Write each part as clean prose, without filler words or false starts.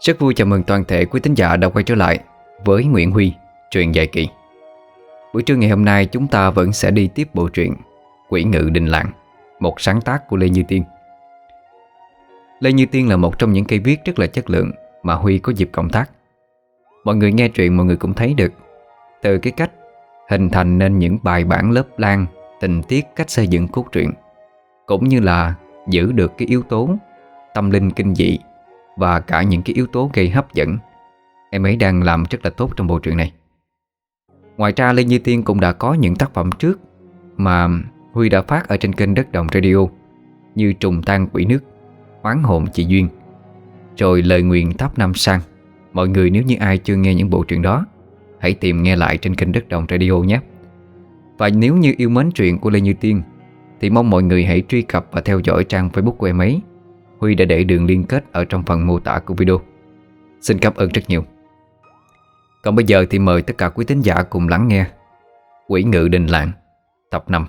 Rất vui chào mừng toàn thể quý thính giả đã quay trở lại với Nguyễn Huy, truyện dài kỳ. Buổi trưa ngày hôm nay chúng ta vẫn sẽ đi tiếp bộ truyện Quỷ Ngự Đình Làng, một sáng tác của Lê Như Tiên. Lê Như Tiên là một trong những cây viết rất là chất lượng mà Huy có dịp cộng tác. Mọi người nghe truyện mọi người cũng thấy được từ cái cách hình thành nên những bài bản lớp lang, tình tiết, cách xây dựng cốt truyện, cũng như là giữ được cái yếu tố tâm linh kinh dị và cả những cái yếu tố gây hấp dẫn. Em ấy đang làm rất là tốt trong bộ truyện này. Ngoài ra Lê Như Tiên cũng đã có những tác phẩm trước mà Huy đã phát ở trên kênh Đất Đồng Radio, như Trùng Tan Quỷ Nước, Oán Hồn Chị Duyên, rồi Lời Nguyền Tháp Năm Sang. Mọi người nếu như ai chưa nghe những bộ truyện đó, hãy tìm nghe lại trên kênh Đất Đồng Radio nhé. Và nếu như yêu mến truyện của Lê Như Tiên thì mong mọi người hãy truy cập và theo dõi trang Facebook của em ấy. Huy đã để đường liên kết ở trong phần mô tả của video. Xin cảm ơn rất nhiều. Còn bây giờ thì mời tất cả quý thính giả cùng lắng nghe Quỷ Ngự Đình Làng tập 5.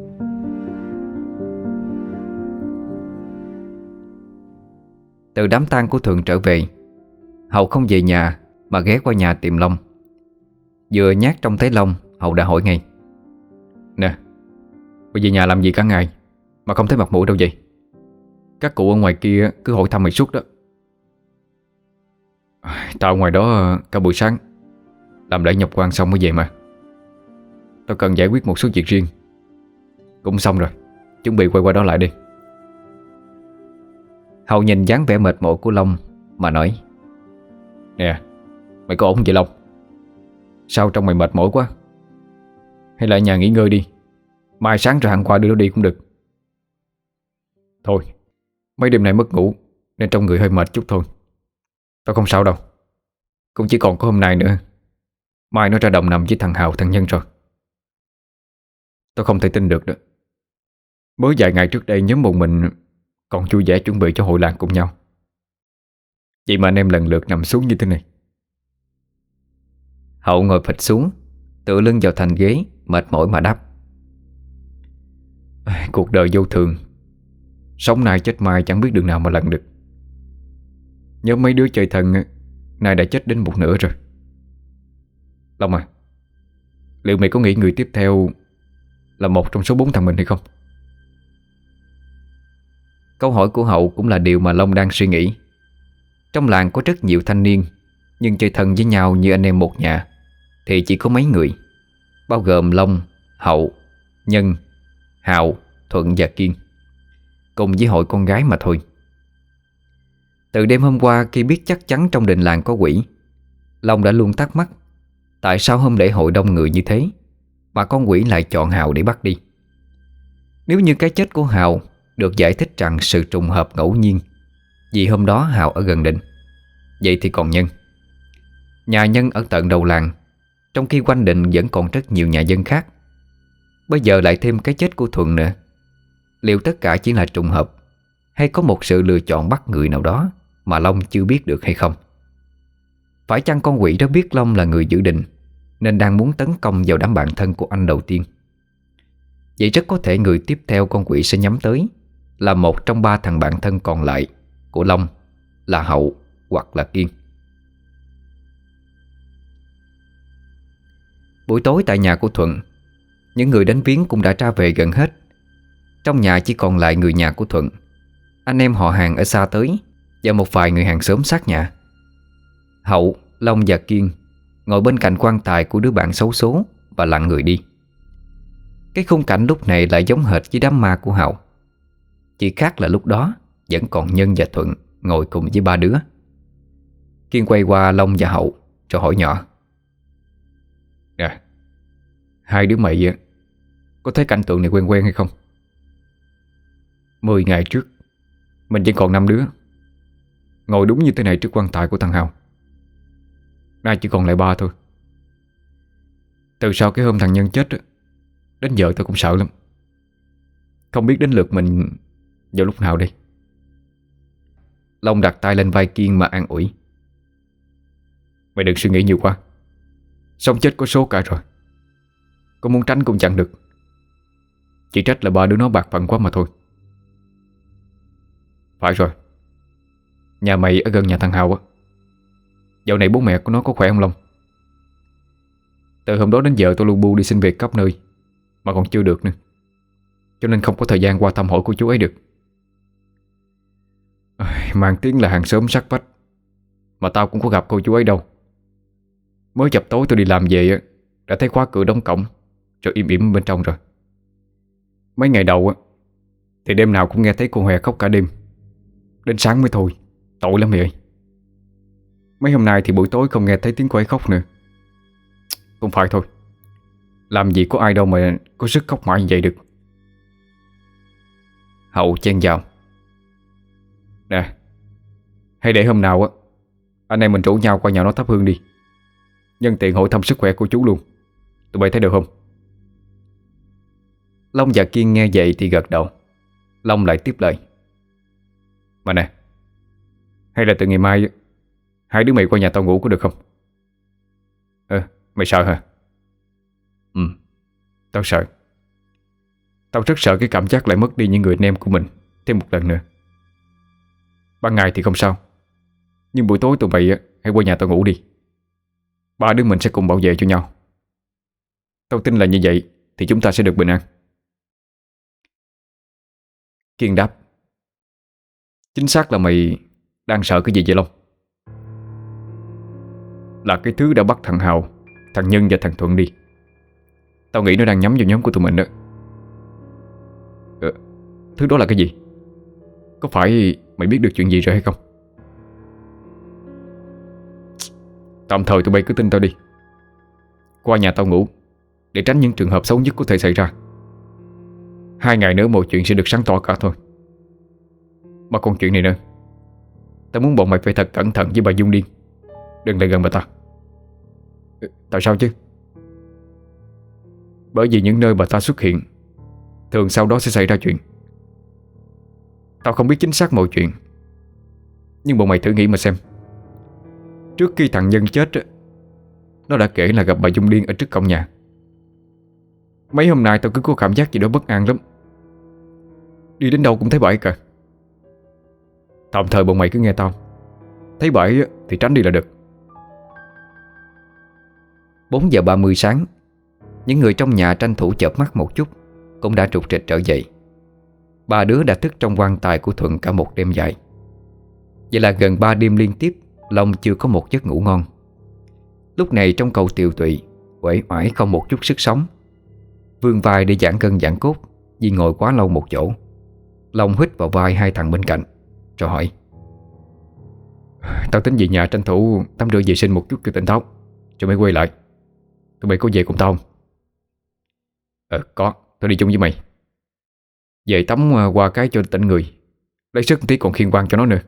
Từ đám tang của Thuận trở về, Hậu không về nhà mà ghé qua nhà tìm Long. Vừa nhát trông thấy Long, Hậu đã hỏi ngay: "Nè, bây giờ nhà làm gì cả ngày mà không thấy mặt mũi đâu vậy? Các cụ ở ngoài kia cứ hỏi thăm mày suốt đó." "Tao ngoài đó cả buổi sáng, làm lễ nhập quan xong mới về mà. Tao cần giải quyết một số việc riêng. Cũng xong rồi, chuẩn bị quay qua đó lại đi." Hậu nhìn dáng vẻ mệt mỏi của Long mà nói: "Nè, mày có ổn không vậy Long? Sao trông mày mệt mỏi quá? Hay lại nhà nghỉ ngơi đi, mai sáng rồi hẳn qua đưa nó đi cũng được." "Thôi, mấy đêm nay mất ngủ nên trong người hơi mệt chút thôi. Tao không sao đâu. Cũng chỉ còn có hôm nay nữa. Mai nó ra đồng nằm với thằng Hào thằng Nhân rồi." "Tao không thể tin được đó. Mới vài ngày trước đây nhóm bọn mình còn vui vẻ chuẩn bị cho hội làng cùng nhau. Vậy mà anh em lần lượt nằm xuống như thế này." Hậu ngồi phịch xuống, tựa lưng vào thành ghế, mệt mỏi mà đáp: "Cuộc đời vô thường, sống nay chết mai chẳng biết đường nào mà lần được. Nhớ mấy đứa chơi thân nay đã chết đến một nửa rồi. Long à, liệu mày có nghĩ người tiếp theo là một trong số 4 thằng mình hay không?" Câu hỏi của Hậu cũng là điều mà Long đang suy nghĩ. Trong làng có rất nhiều thanh niên, nhưng chơi thân với nhau như anh em một nhà thì chỉ có mấy người, bao gồm Long, Hậu, Nhân, Hào, Thuận và Kiên, cùng với hội con gái mà thôi. Từ đêm hôm qua khi biết chắc chắn trong đình làng có quỷ, Long đã luôn thắc mắc tại sao hôm lễ hội đông người như thế mà con quỷ lại chọn Hào để bắt đi. Nếu như cái chết của Hào được giải thích rằng sự trùng hợp ngẫu nhiên vì hôm đó Hào ở gần đình, vậy thì còn Nhân? Nhà Nhân ở tận đầu làng, trong khi quanh đình vẫn còn rất nhiều nhà dân khác. Bây giờ lại thêm cái chết của Thuận nữa. Liệu tất cả chỉ là trùng hợp, hay có một sự lựa chọn bắt người nào đó mà Long chưa biết được hay không? Phải chăng con quỷ đó biết Long là người giữ đình nên đang muốn tấn công vào đám bạn thân của anh đầu tiên? Vậy rất có thể người tiếp theo con quỷ sẽ nhắm tới là một trong 3 thằng bạn thân còn lại của Long, là Hậu hoặc là Kiên. Buổi tối tại nhà của Thuận, những người đến viếng cũng đã ra về gần hết. Trong nhà chỉ còn lại người nhà của Thuận, anh em họ hàng ở xa tới và một vài người hàng xóm sát nhà. Hậu, Long và Kiên ngồi bên cạnh quan tài của đứa bạn xấu số và lặng người đi. Cái khung cảnh lúc này lại giống hệt với đám ma của Hậu, chỉ khác là lúc đó vẫn còn Nhân và Thuận ngồi cùng với 3 đứa. Kiên quay qua Long và Hậu rồi hỏi nhỏ: "Nè, hai đứa mày có thấy cảnh tượng này quen quen hay không? 10 ngày trước mình vẫn còn 5 đứa ngồi đúng như thế này trước quan tài của thằng Hào. Nay chỉ còn lại 3 thôi. Từ sau cái hôm thằng Nhân chết đến giờ tôi cũng sợ lắm. Không biết đến lượt mình vào lúc nào đây?" Long đặt tay lên vai Kiên mà an ủi: "Mày đừng suy nghĩ nhiều quá. Sống chết có số cả rồi. Có muốn tránh cũng chẳng được. Chỉ trách là 3 đứa nó bạc phận quá mà thôi." "Phải rồi, nhà mày ở gần nhà thằng Hào á, Dạo này bố mẹ của nó có khỏe không Long? Từ hôm đó đến giờ tôi lu bu đi xin việc khắp nơi mà còn chưa được nữa, cho nên không có thời gian qua thăm hỏi cô chú ấy được. Mang tiếng là hàng xóm sát vách, mà tao cũng có gặp cô chú ấy đâu. Mới chập tối tôi đi làm về á, đã thấy khóa cửa đóng cổng rồi im ỉm bên trong rồi. Mấy ngày đầu á thì đêm nào cũng nghe thấy cô Hòe khóc cả đêm, đến sáng mới thôi. Tội lắm mày ơi. Mấy hôm nay thì buổi tối không nghe thấy tiếng cô ấy khóc nữa. Cũng phải thôi, làm gì có ai đâu mà có sức khóc mãi như vậy được. Hậu chen vào. Nè, hay để hôm nào á anh em mình rủ nhau qua nhà nó thắp hương đi, nhân tiện hỏi thăm sức khỏe của chú luôn. Tụi bay thấy được không? Long và Kiên nghe vậy thì gật đầu. Long lại tiếp lời. Mà nè, hay là từ ngày mai hai đứa mày qua nhà tao ngủ có được không? Mày sợ hả? Ừ. Tao sợ. Tao rất sợ cái cảm giác lại mất đi những người anh em của mình thêm một lần nữa. Ban ngày thì không sao, nhưng buổi tối tụi mày hãy qua nhà tao ngủ đi. Ba đứa mình sẽ cùng bảo vệ cho nhau. Tao tin là như vậy thì chúng ta sẽ được bình an. Kiên đáp. Chính xác là mày đang sợ cái gì vậy Long? Là cái thứ đã bắt thằng Hào, thằng Nhân và thằng Thuận đi. Tao nghĩ nó đang nhắm vào nhóm của tụi mình đó. Thứ đó là cái gì? Có phải mày biết được chuyện gì rồi hay không? Tạm thời tụi bay cứ tin tao đi. Qua nhà tao ngủ để tránh những trường hợp xấu nhất có thể xảy ra. 2 ngày nữa mọi chuyện sẽ được sáng tỏ cả thôi. Mà còn chuyện này nữa, tao muốn bọn mày phải thật cẩn thận với bà Dung Điên. Đừng lại gần bà ta. Tại sao chứ? Bởi vì những nơi bà ta xuất hiện thường sau đó sẽ xảy ra chuyện. Tao không biết chính xác mọi chuyện, nhưng bọn mày thử nghĩ mà xem. Trước khi thằng Nhân chết á, nó đã kể là gặp bà Dung Điên ở trước cổng nhà. Mấy hôm nay tao cứ có cảm giác gì đó bất an lắm. Đi đến đâu cũng thấy bà ấy cả. Tạm thời bọn mày cứ nghe tao. Thấy bà ấy thì tránh đi là được. 4 giờ 30 sáng, những người trong nhà tranh thủ chợp mắt một chút cũng đã trục trịch trở dậy. Ba đứa đã thức trong quan tài của Thuận cả một đêm dài. Vậy là gần 3 đêm liên tiếp Long chưa có một giấc ngủ ngon. Lúc này trong cầu tiều tụy, uể oải không một chút sức sống. Vươn vai để giãn gân giãn cốt vì ngồi quá lâu một chỗ. Long hít vào vai hai thằng bên cạnh rồi hỏi. Tao tính về nhà tranh thủ tắm rửa vệ sinh một chút cho tỉnh táo, cho mới quay lại. Tụi mày có về cùng tao không? Có, tao đi chung với mày. Về tắm qua cái cho tỉnh người, lấy sức tí còn khiên quan cho nó nữa.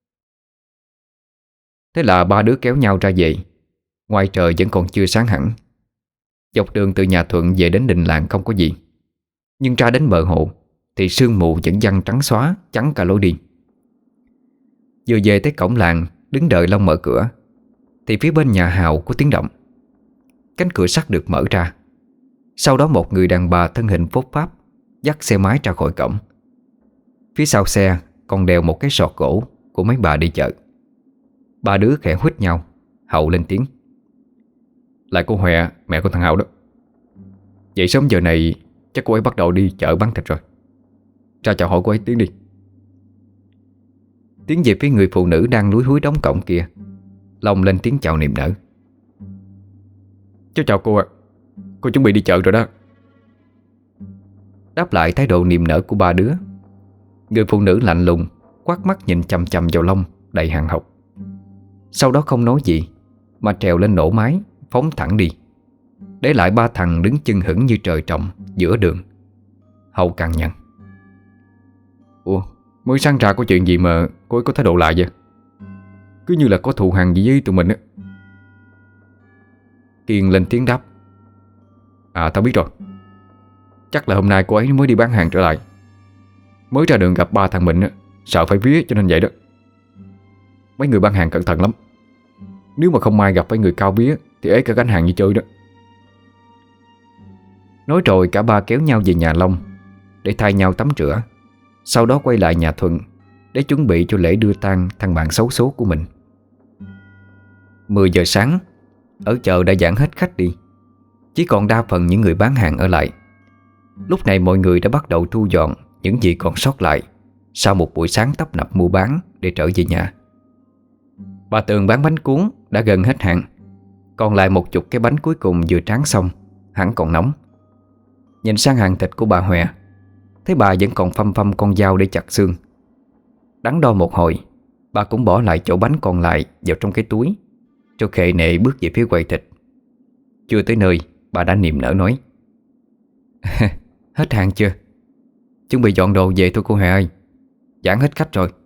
Thế là ba đứa kéo nhau ra về. Ngoài trời vẫn còn chưa sáng hẳn. Dọc đường từ nhà Thuận về đến đình làng không có gì, nhưng ra đến bờ hồ thì sương mù vẫn giăng trắng xóa chắn cả lối đi. Vừa về tới cổng làng, đứng đợi Long mở cửa thì phía bên nhà Hào có tiếng động. Cánh cửa sắt được mở ra. Sau đó một người đàn bà thân hình phốt páp dắt xe máy ra khỏi cổng. Phía sau xe còn đeo một cái sọt gỗ của mấy bà đi chợ. Ba đứa khẽ huýt nhau. Hậu lên tiếng. Lại cô Hòe, mẹ của thằng Hào đó. Dậy sớm giờ này chắc cô ấy bắt đầu đi chợ bán thịt rồi. Ra chào hỏi cô ấy tiếng đi. Tiến về phía người phụ nữ đang lúi húi đóng cổng kia. Long lên tiếng chào niềm nở. Cháu chào cô ạ. Cô chuẩn bị đi chợ rồi đó. Đáp lại thái độ niềm nở của ba đứa, người phụ nữ lạnh lùng quát mắt nhìn chằm chằm vào Long đầy hàng học. Sau đó không nói gì mà trèo lên nổ máy phóng thẳng đi, để lại ba thằng đứng chưng hửng như trời trồng giữa đường. Hậu cằn nhằn. Ủa, mới sáng ra có chuyện gì mà cô ấy có thái độ lạ vậy? Cứ như là có thù hằn gì với tụi mình á. Kiên lên tiếng đáp. Tao biết rồi. Chắc là hôm nay cô ấy mới đi bán hàng trở lại. Mới ra đường gặp ba thằng mình á, sợ phải vía cho nên vậy đó. Mấy người bán hàng cẩn thận lắm. Nếu mà không may gặp phải người cao vía thì ế cả gánh hàng như chơi đó. Nói rồi cả ba kéo nhau về nhà Long để thay nhau tắm rửa. Sau đó quay lại nhà Thuận để chuẩn bị cho lễ đưa tang thằng bạn xấu số của mình. 10 giờ sáng, ở chợ đã giãn hết khách đi, chỉ còn đa phần những người bán hàng ở lại. Lúc này mọi người đã bắt đầu thu dọn những gì còn sót lại sau một buổi sáng tấp nập mua bán để trở về nhà. Bà Tường bán bánh cuốn đã gần hết hạn, còn lại một chục cái bánh cuối cùng vừa tráng xong, hẳn còn nóng. Nhìn sang hàng thịt của bà Hòe, thấy bà vẫn còn phăm phăm con dao để chặt xương. Đắn đo một hồi, bà cũng bỏ lại chỗ bánh còn lại vào trong cái túi, cho khệ nệ bước về phía quầy thịt. Chưa tới nơi, bà đã niềm nở nói: Hết hàng chưa? Chuẩn bị dọn đồ về thôi cô Hòe ơi, giãn hết khách rồi.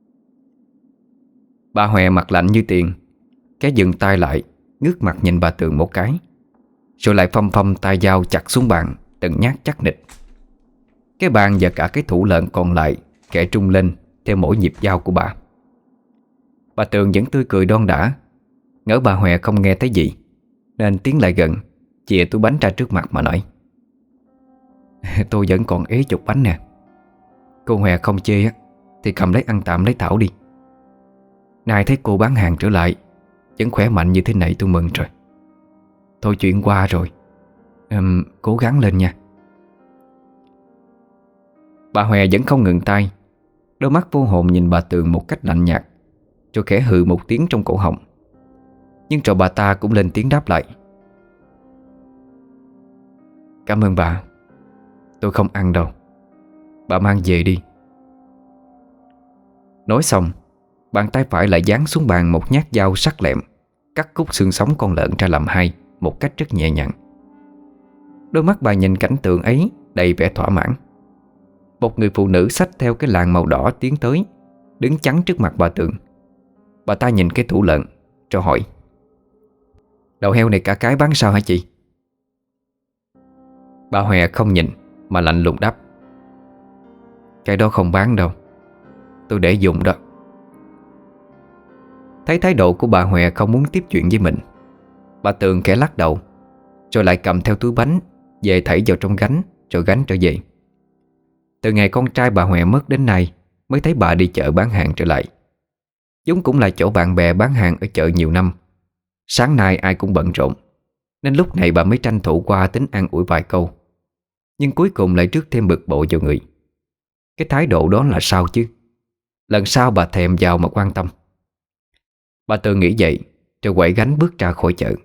Bà Hòe mặt lạnh như tiền, cái dừng tay lại, ngước mặt nhìn bà Tường một cái, rồi lại phăm phăm tay dao chặt xuống bàn từng nhát chắc nịch. Cái bàn và cả cái thủ lợn còn lại kẻ trung lên theo mỗi nhịp dao của bà. Bà Tường vẫn tươi cười đon đả, ngỡ bà Hòe không nghe thấy gì, nên tiến lại gần, chìa túi bánh ra trước mặt mà nói: Tôi vẫn còn ế chục bánh nè. Cô Hòe không chê á thì cầm lấy ăn tạm lấy thảo đi. Nay thấy cô bán hàng trở lại, vẫn khỏe mạnh như thế này tôi mừng rồi. Thôi chuyện qua rồi, cố gắng lên nha. Bà Hòe vẫn không ngừng tay, đôi mắt vô hồn nhìn bà Tường một cách lạnh nhạt, cho khẽ hừ một tiếng trong cổ họng. Nhưng rồi bà ta cũng lên tiếng đáp lại: Cảm ơn bà, tôi không ăn đâu, bà mang về đi. Nói xong, bàn tay phải lại giáng xuống bàn một nhát dao sắc lẹm, cắt khúc xương sống con lợn ra làm hai một cách rất nhẹ nhàng. Đôi mắt bà nhìn cảnh tượng ấy đầy vẻ thỏa mãn. Một người phụ nữ xách theo cái làng màu đỏ tiến tới, đứng chắn trước mặt bà Tường. Bà ta nhìn cái thủ lợn rồi hỏi: Đầu heo này cả cái bán sao hả chị? Bà Hòe không nhìn mà lạnh lùng đáp: Cái đó không bán đâu, tôi để dùng đó. Thấy thái độ của bà Hòe không muốn tiếp chuyện với mình, bà Tường khẽ lắc đầu, rồi lại cầm theo túi bánh về thảy vào trong gánh, rồi gánh trở về. Từ ngày con trai bà Hòe mất đến nay mới thấy bà đi chợ bán hàng trở lại. Chúng cũng là chỗ bạn bè bán hàng ở chợ nhiều năm. Sáng nay ai cũng bận rộn, nên lúc này bà mới tranh thủ qua tính an ủi vài câu. Nhưng cuối cùng lại rước thêm bực bội vào người. Cái thái độ đó là sao chứ? Lần sau bà thèm vào mà quan tâm. Bà Tường nghĩ vậy, rồi quậy gánh bước ra khỏi chợ.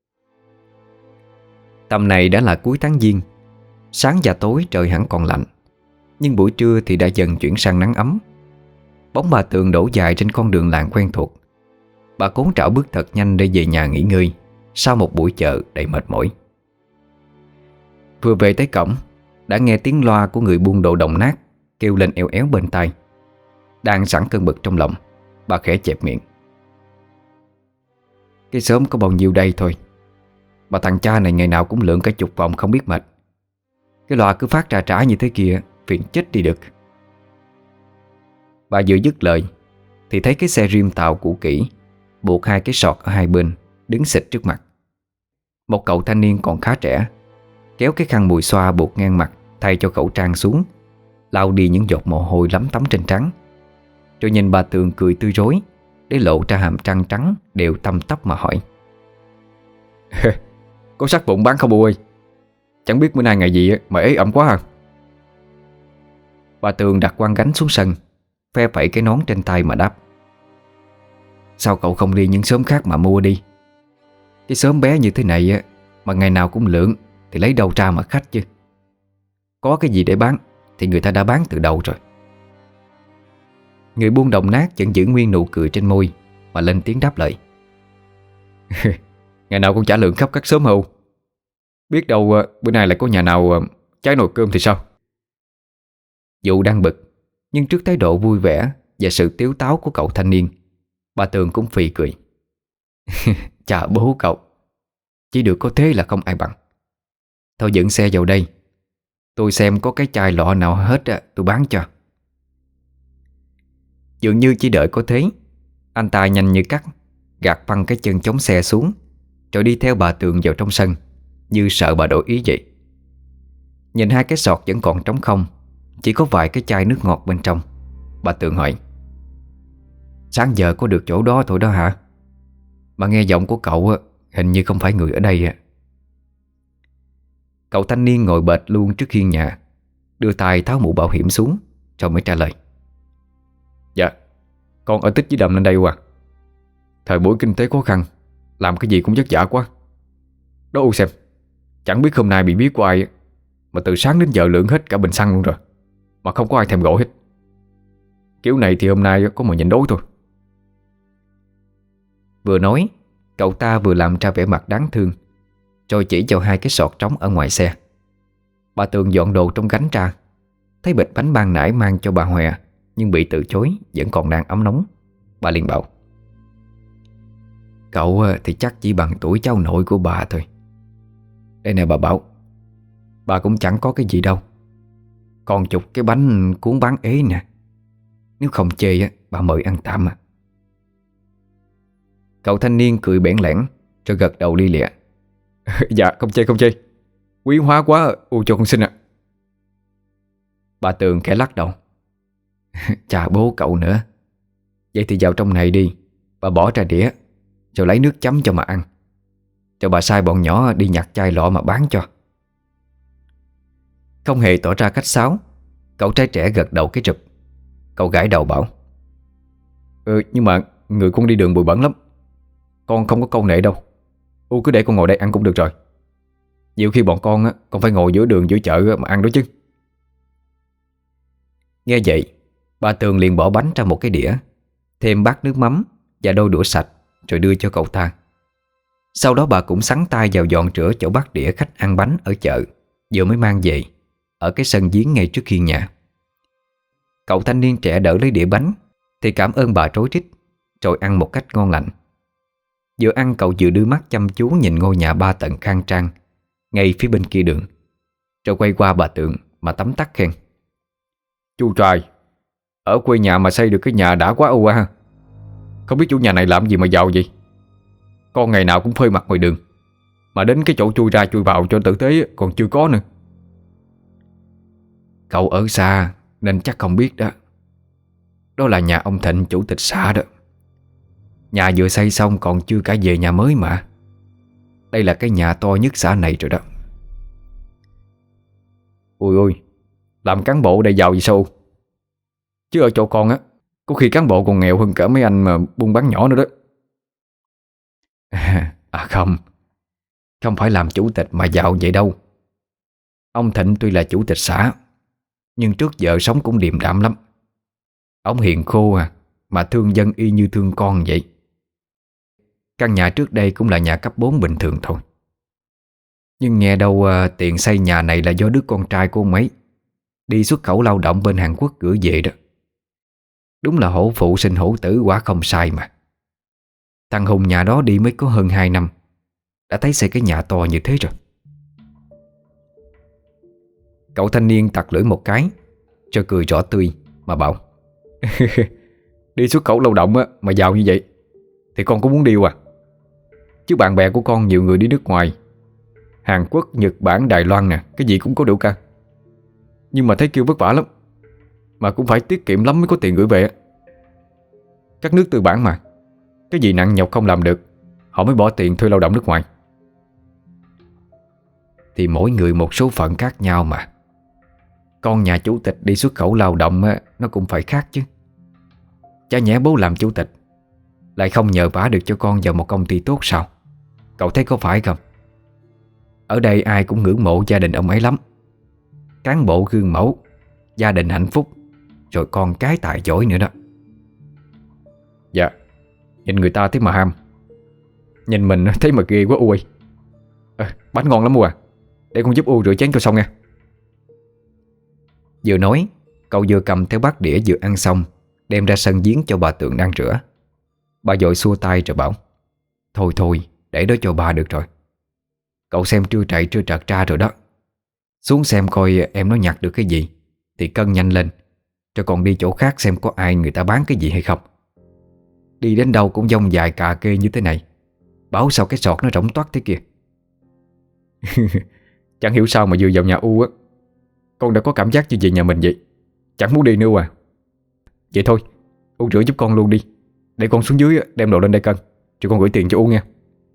Tầm này đã là cuối tháng Giêng. Sáng và tối trời hẳn còn lạnh, nhưng buổi trưa thì đã dần chuyển sang nắng ấm. Bóng bà Tường đổ dài trên con đường làng quen thuộc. Bà cố trảo bước thật nhanh để về nhà nghỉ ngơi sau một buổi chợ đầy mệt mỏi. Vừa về tới cổng, đã nghe tiếng loa của người buôn đồ đồng nát kêu lên eo éo bên tai. Đang sẵn cơn bực trong lòng, bà khẽ chẹp miệng: Cái xóm có bao nhiêu đây thôi, mà thằng cha này ngày nào cũng lượn cả chục vòng không biết mệt. Cái loa cứ phát ra trả như thế kia, phiền chết đi được. Bà vừa dứt lời thì thấy cái xe rim tàu cũ kỹ, buộc hai cái sọt ở hai bên, đứng xịt trước mặt. Một cậu thanh niên còn khá trẻ kéo cái khăn mùi xoa buộc ngang mặt thay cho khẩu trang xuống, lau đi những giọt mồ hôi lấm tấm trên trán, rồi nhìn bà Tường cười tươi rói để lộ ra hàm răng trắng đều tăm tắp mà hỏi: Có sắc bụng bán không bố ơi? Chẳng biết bữa nay ngày gì mà ế ẩm quá à? Bà Tường đặt quang gánh xuống sân, phe phẩy cái nón trên tay mà đáp: Sao cậu không đi những xóm khác mà mua đi? Cái xóm bé như thế này á, mà ngày nào cũng lượn thì lấy đâu ra mà khách chứ. Có cái gì để bán thì người ta đã bán từ đầu rồi. Người buôn đồng nát vẫn giữ nguyên nụ cười trên môi mà lên tiếng đáp lời: Ngày nào cũng chả lượn khắp các xóm hầu. Biết đâu bữa nay lại có nhà nào cháy nồi cơm thì sao? Dù đang bực, nhưng trước thái độ vui vẻ và sự tiếu táo của cậu thanh niên, bà Tường cũng phì cười. Chà bố cậu, chỉ được có thế là không ai bằng. Thôi dựng xe vào đây, tôi xem có cái chai lọ nào hết tôi bán cho. Dường như chỉ đợi có thế, anh ta nhanh như cắt gạt phăng cái chân chống xe xuống, rồi đi theo bà Tường vào trong sân, như sợ bà đổi ý vậy. Nhìn hai cái sọt vẫn còn trống không, chỉ có vài cái chai nước ngọt bên trong, bà Tường hỏi: Sáng giờ có được chỗ đó thôi đó hả? Mà nghe giọng của cậu á, hình như không phải người ở đây à. Cậu thanh niên ngồi bệt luôn trước hiên nhà, đưa tay tháo mũ bảo hiểm xuống rồi mới trả lời. Dạ, con ở Tích với Đầm lên đây à. Thời buổi kinh tế khó khăn, làm cái gì cũng vất vả quá. Đó U xem, chẳng biết hôm nay bị biết của ai mà từ sáng đến giờ lượm hết cả bình xăng luôn rồi, mà không có ai thèm gọi hết. Kiểu này thì hôm nay có mà nhịn đói thôi. Vừa nói, cậu ta vừa làm ra vẻ mặt đáng thương, rồi chỉ vào hai cái sọt trống ở ngoài xe. Bà Tường dọn đồ trong gánh ra, thấy bịch bánh ban nãy mang cho bà Hòe nhưng bị từ chối, vẫn còn đang ấm nóng. Bà liền bảo: Cậu thì chắc chỉ bằng tuổi cháu nội của bà thôi. Đây nè bà Bảo, bà cũng chẳng có cái gì đâu, còn chục cái bánh cuốn bán ế nè. Nếu không chê á, bà mời ăn tạm à. Cậu thanh niên cười bẽn lẽn rồi gật đầu li lịa. Dạ không chê không chê, quý hóa quá U cho con xin ạ. Bà Tường khẽ lắc đầu. Chà bố cậu nữa. Vậy thì vào trong này đi, bà bỏ ra đĩa rồi lấy nước chấm cho mà ăn. Cho bà sai bọn nhỏ đi nhặt chai lọ mà bán cho. Không hề tỏ ra khách sáo, cậu trai trẻ gật đầu cái rụp. Cậu gãi đầu bảo: Nhưng mà người con đi đường bụi bẩn lắm, con không có câu nệ đâu. U cứ để con ngồi đây ăn cũng được rồi. Nhiều khi bọn con còn phải ngồi giữa đường giữa chợ mà ăn đó chứ. Nghe vậy, bà Tường liền bỏ bánh ra một cái đĩa, thêm bát nước mắm và đôi đũa sạch rồi đưa cho cậu ta. Sau đó bà cũng xắn tay vào dọn rửa chỗ bát đĩa khách ăn bánh ở chợ vừa mới mang về, ở cái sân giếng ngay trước hiên nhà. Cậu thanh niên trẻ đỡ lấy đĩa bánh thì cảm ơn bà rối rít, rồi ăn một cách ngon lành. Vừa ăn cậu vừa đưa mắt chăm chú nhìn ngôi nhà 3 tầng khang trang ngay phía bên kia đường, rồi quay qua bà Tường mà tấm tắc khen: Chú trai, ở quê nhà mà xây được cái nhà đã quá U ha. Không biết chủ nhà này làm gì mà giàu vậy. Con ngày nào cũng phơi mặt ngoài đường, mà đến cái chỗ chui ra chui vào cho tử tế còn chưa có nữa. Cậu ở xa nên chắc không biết đó. Đó là nhà ông Thịnh, chủ tịch xã đó. Nhà vừa xây xong còn chưa cả về nhà mới mà. Đây là cái nhà to nhất xã này rồi đó. Ui ôi, làm cán bộ đây giàu gì sao? Chứ ở chỗ con á, có khi cán bộ còn nghèo hơn cả mấy anh mà buôn bán nhỏ nữa đó. À không, không phải làm chủ tịch mà giàu vậy đâu. Ông Thịnh tuy là chủ tịch xã, nhưng trước giờ sống cũng điềm đạm lắm. Ông hiền khô mà thương dân y như thương con vậy. Căn nhà trước đây cũng là nhà cấp 4 bình thường thôi. Nhưng nghe đâu tiền xây nhà này là do đứa con trai của ông ấy đi xuất khẩu lao động bên Hàn Quốc gửi về đó. Đúng là hổ phụ sinh hổ tử quả không sai mà. Thằng Hùng nhà đó đi mới có hơn 2 năm đã thấy xây cái nhà to như thế rồi. Cậu thanh niên tặc lưỡi một cái cho cười rõ tươi mà bảo: Đi xuất khẩu lao động mà giàu như vậy thì con cũng muốn đi à. Chứ bạn bè của con nhiều người đi nước ngoài, Hàn Quốc, Nhật Bản, Đài Loan nè, cái gì cũng có đủ cả. Nhưng mà thấy kêu vất vả lắm, mà cũng phải tiết kiệm lắm mới có tiền gửi về. Các nước tư bản mà, cái gì nặng nhọc không làm được, họ mới bỏ tiền thuê lao động nước ngoài. Thì mỗi người một số phận khác nhau mà. Con nhà chủ tịch đi xuất khẩu lao động nó cũng phải khác chứ. Chả nhẽ bố làm chủ tịch lại không nhờ vả được cho con vào một công ty tốt sao? Cậu thấy có phải không? Ở đây ai cũng ngưỡng mộ gia đình ông ấy lắm. Cán bộ gương mẫu, gia đình hạnh phúc, rồi con cái tài giỏi nữa đó. Dạ, nhìn người ta thấy mà ham, nhìn mình thấy mà ghê quá U ơi. Bánh ngon lắm U à, để con giúp U rửa chén cho xong nha. Vừa nói, cậu vừa cầm theo bát đĩa vừa ăn xong, đem ra sân giếng cho bà Tường đang rửa. Bà vội xua tay rồi bảo: Thôi thôi, để đó cho bà được rồi. Cậu xem trưa chạy trưa trật ra rồi đó. Xuống xem coi em nó nhặt được cái gì thì cân nhanh lên, cho còn đi chỗ khác xem có ai người ta bán cái gì hay không. Đi đến đâu cũng dông dài cà kê như thế này, báo sao cái sọt nó rỗng toát thế kìa. Chẳng hiểu sao mà vừa vào nhà U á, con đã có cảm giác như về nhà mình vậy. Chẳng muốn đi nữa à. Vậy thôi, U rửa giúp con luôn đi, để con xuống dưới đem đồ lên đây cân, Cho con gửi tiền cho U nghe.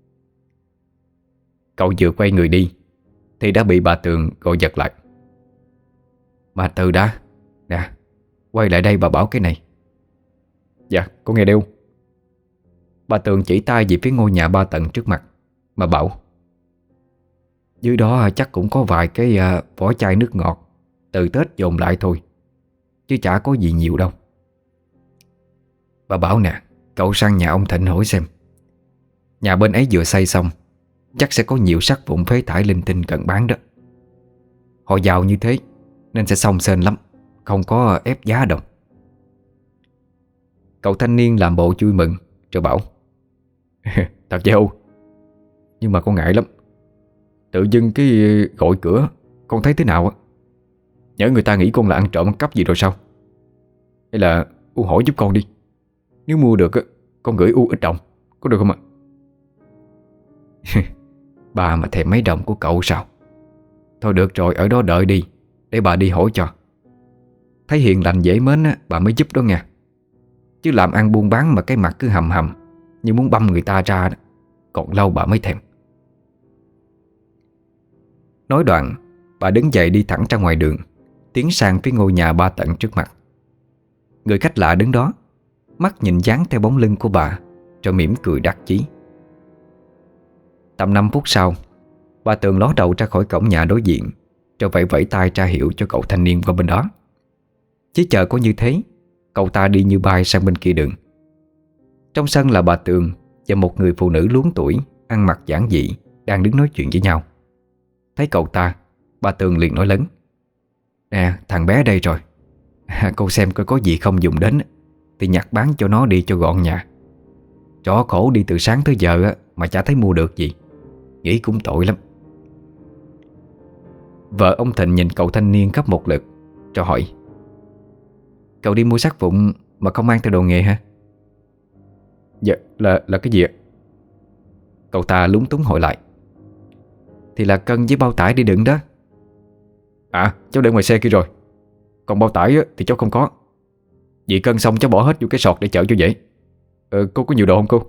Cậu vừa quay người đi thì đã bị bà Tường gọi giật lại. Bà từ đã. Nè, quay lại đây bà bảo cái này. Dạ con nghe đây U. Bà Tường chỉ tay về phía ngôi nhà 3 tầng trước mặt mà bảo: dưới đó chắc cũng có vài cái vỏ chai nước ngọt từ Tết dồn lại thôi, chứ chả có gì nhiều đâu. Bà bảo nè, cậu sang nhà ông Thịnh hỏi xem. Nhà bên ấy vừa xây xong, chắc sẽ có nhiều sắt vụn phế thải linh tinh cần bán đó. Họ giàu như thế nên sẽ xông xênh lắm, không có ép giá đâu. Cậu thanh niên làm bộ vui mừng rồi bảo: Thật vậy U. Nhưng mà con ngại lắm. Tự dưng cái gọi cửa, con thấy thế nào á? Nhớ người ta nghĩ con là ăn trộm ăn cắp gì rồi sao? Hay là U hỏi giúp con đi. Nếu mua được á, con gửi U ít đồng, có được không ạ? Bà mà thèm mấy đồng của cậu sao? Thôi được rồi, ở đó đợi đi, để bà đi hỏi cho. Thấy hiền lành dễ mến á, bà mới giúp đó nha. Chứ làm ăn buôn bán mà cái mặt cứ hầm hầm như muốn băm người ta ra đó, còn lâu bà mới thèm. Nói đoạn, bà đứng dậy đi thẳng ra ngoài đường, tiến sang phía ngôi nhà 3 tầng trước mặt. Người khách lạ đứng đó, mắt nhìn dán theo bóng lưng của bà, rồi mỉm cười đắc chí. Tầm 5 phút sau, bà Tường ló đầu ra khỏi cổng nhà đối diện, rồi vẫy vẫy tay ra hiệu cho cậu thanh niên qua bên đó. Chỉ chờ có như thế, cậu ta đi như bay sang bên kia đường. Trong sân là bà Tường và một người phụ nữ luống tuổi, ăn mặc giản dị, đang đứng nói chuyện với nhau. Thấy cậu ta, bà Tường liền nói lớn: nè, thằng bé đây rồi. Cô xem coi có gì không dùng đến thì nhặt bán cho nó đi cho gọn nhà. Chó khổ đi từ sáng tới giờ mà chả thấy mua được gì, nghĩ cũng tội lắm. Vợ ông Thịnh nhìn cậu thanh niên gấp một lượt rồi hỏi: cậu đi mua sắt vụn mà không mang theo đồ nghề hả? Dạ, là cái gì ạ? Cậu ta lúng túng hỏi lại: thì là cân với bao tải đi đựng đó. À, cháu để ngoài xe kia rồi. Còn bao tải thì cháu không có. Vậy cân xong cháu bỏ hết vô cái sọt để chở cho dễ. Cô có nhiều đồ không cô?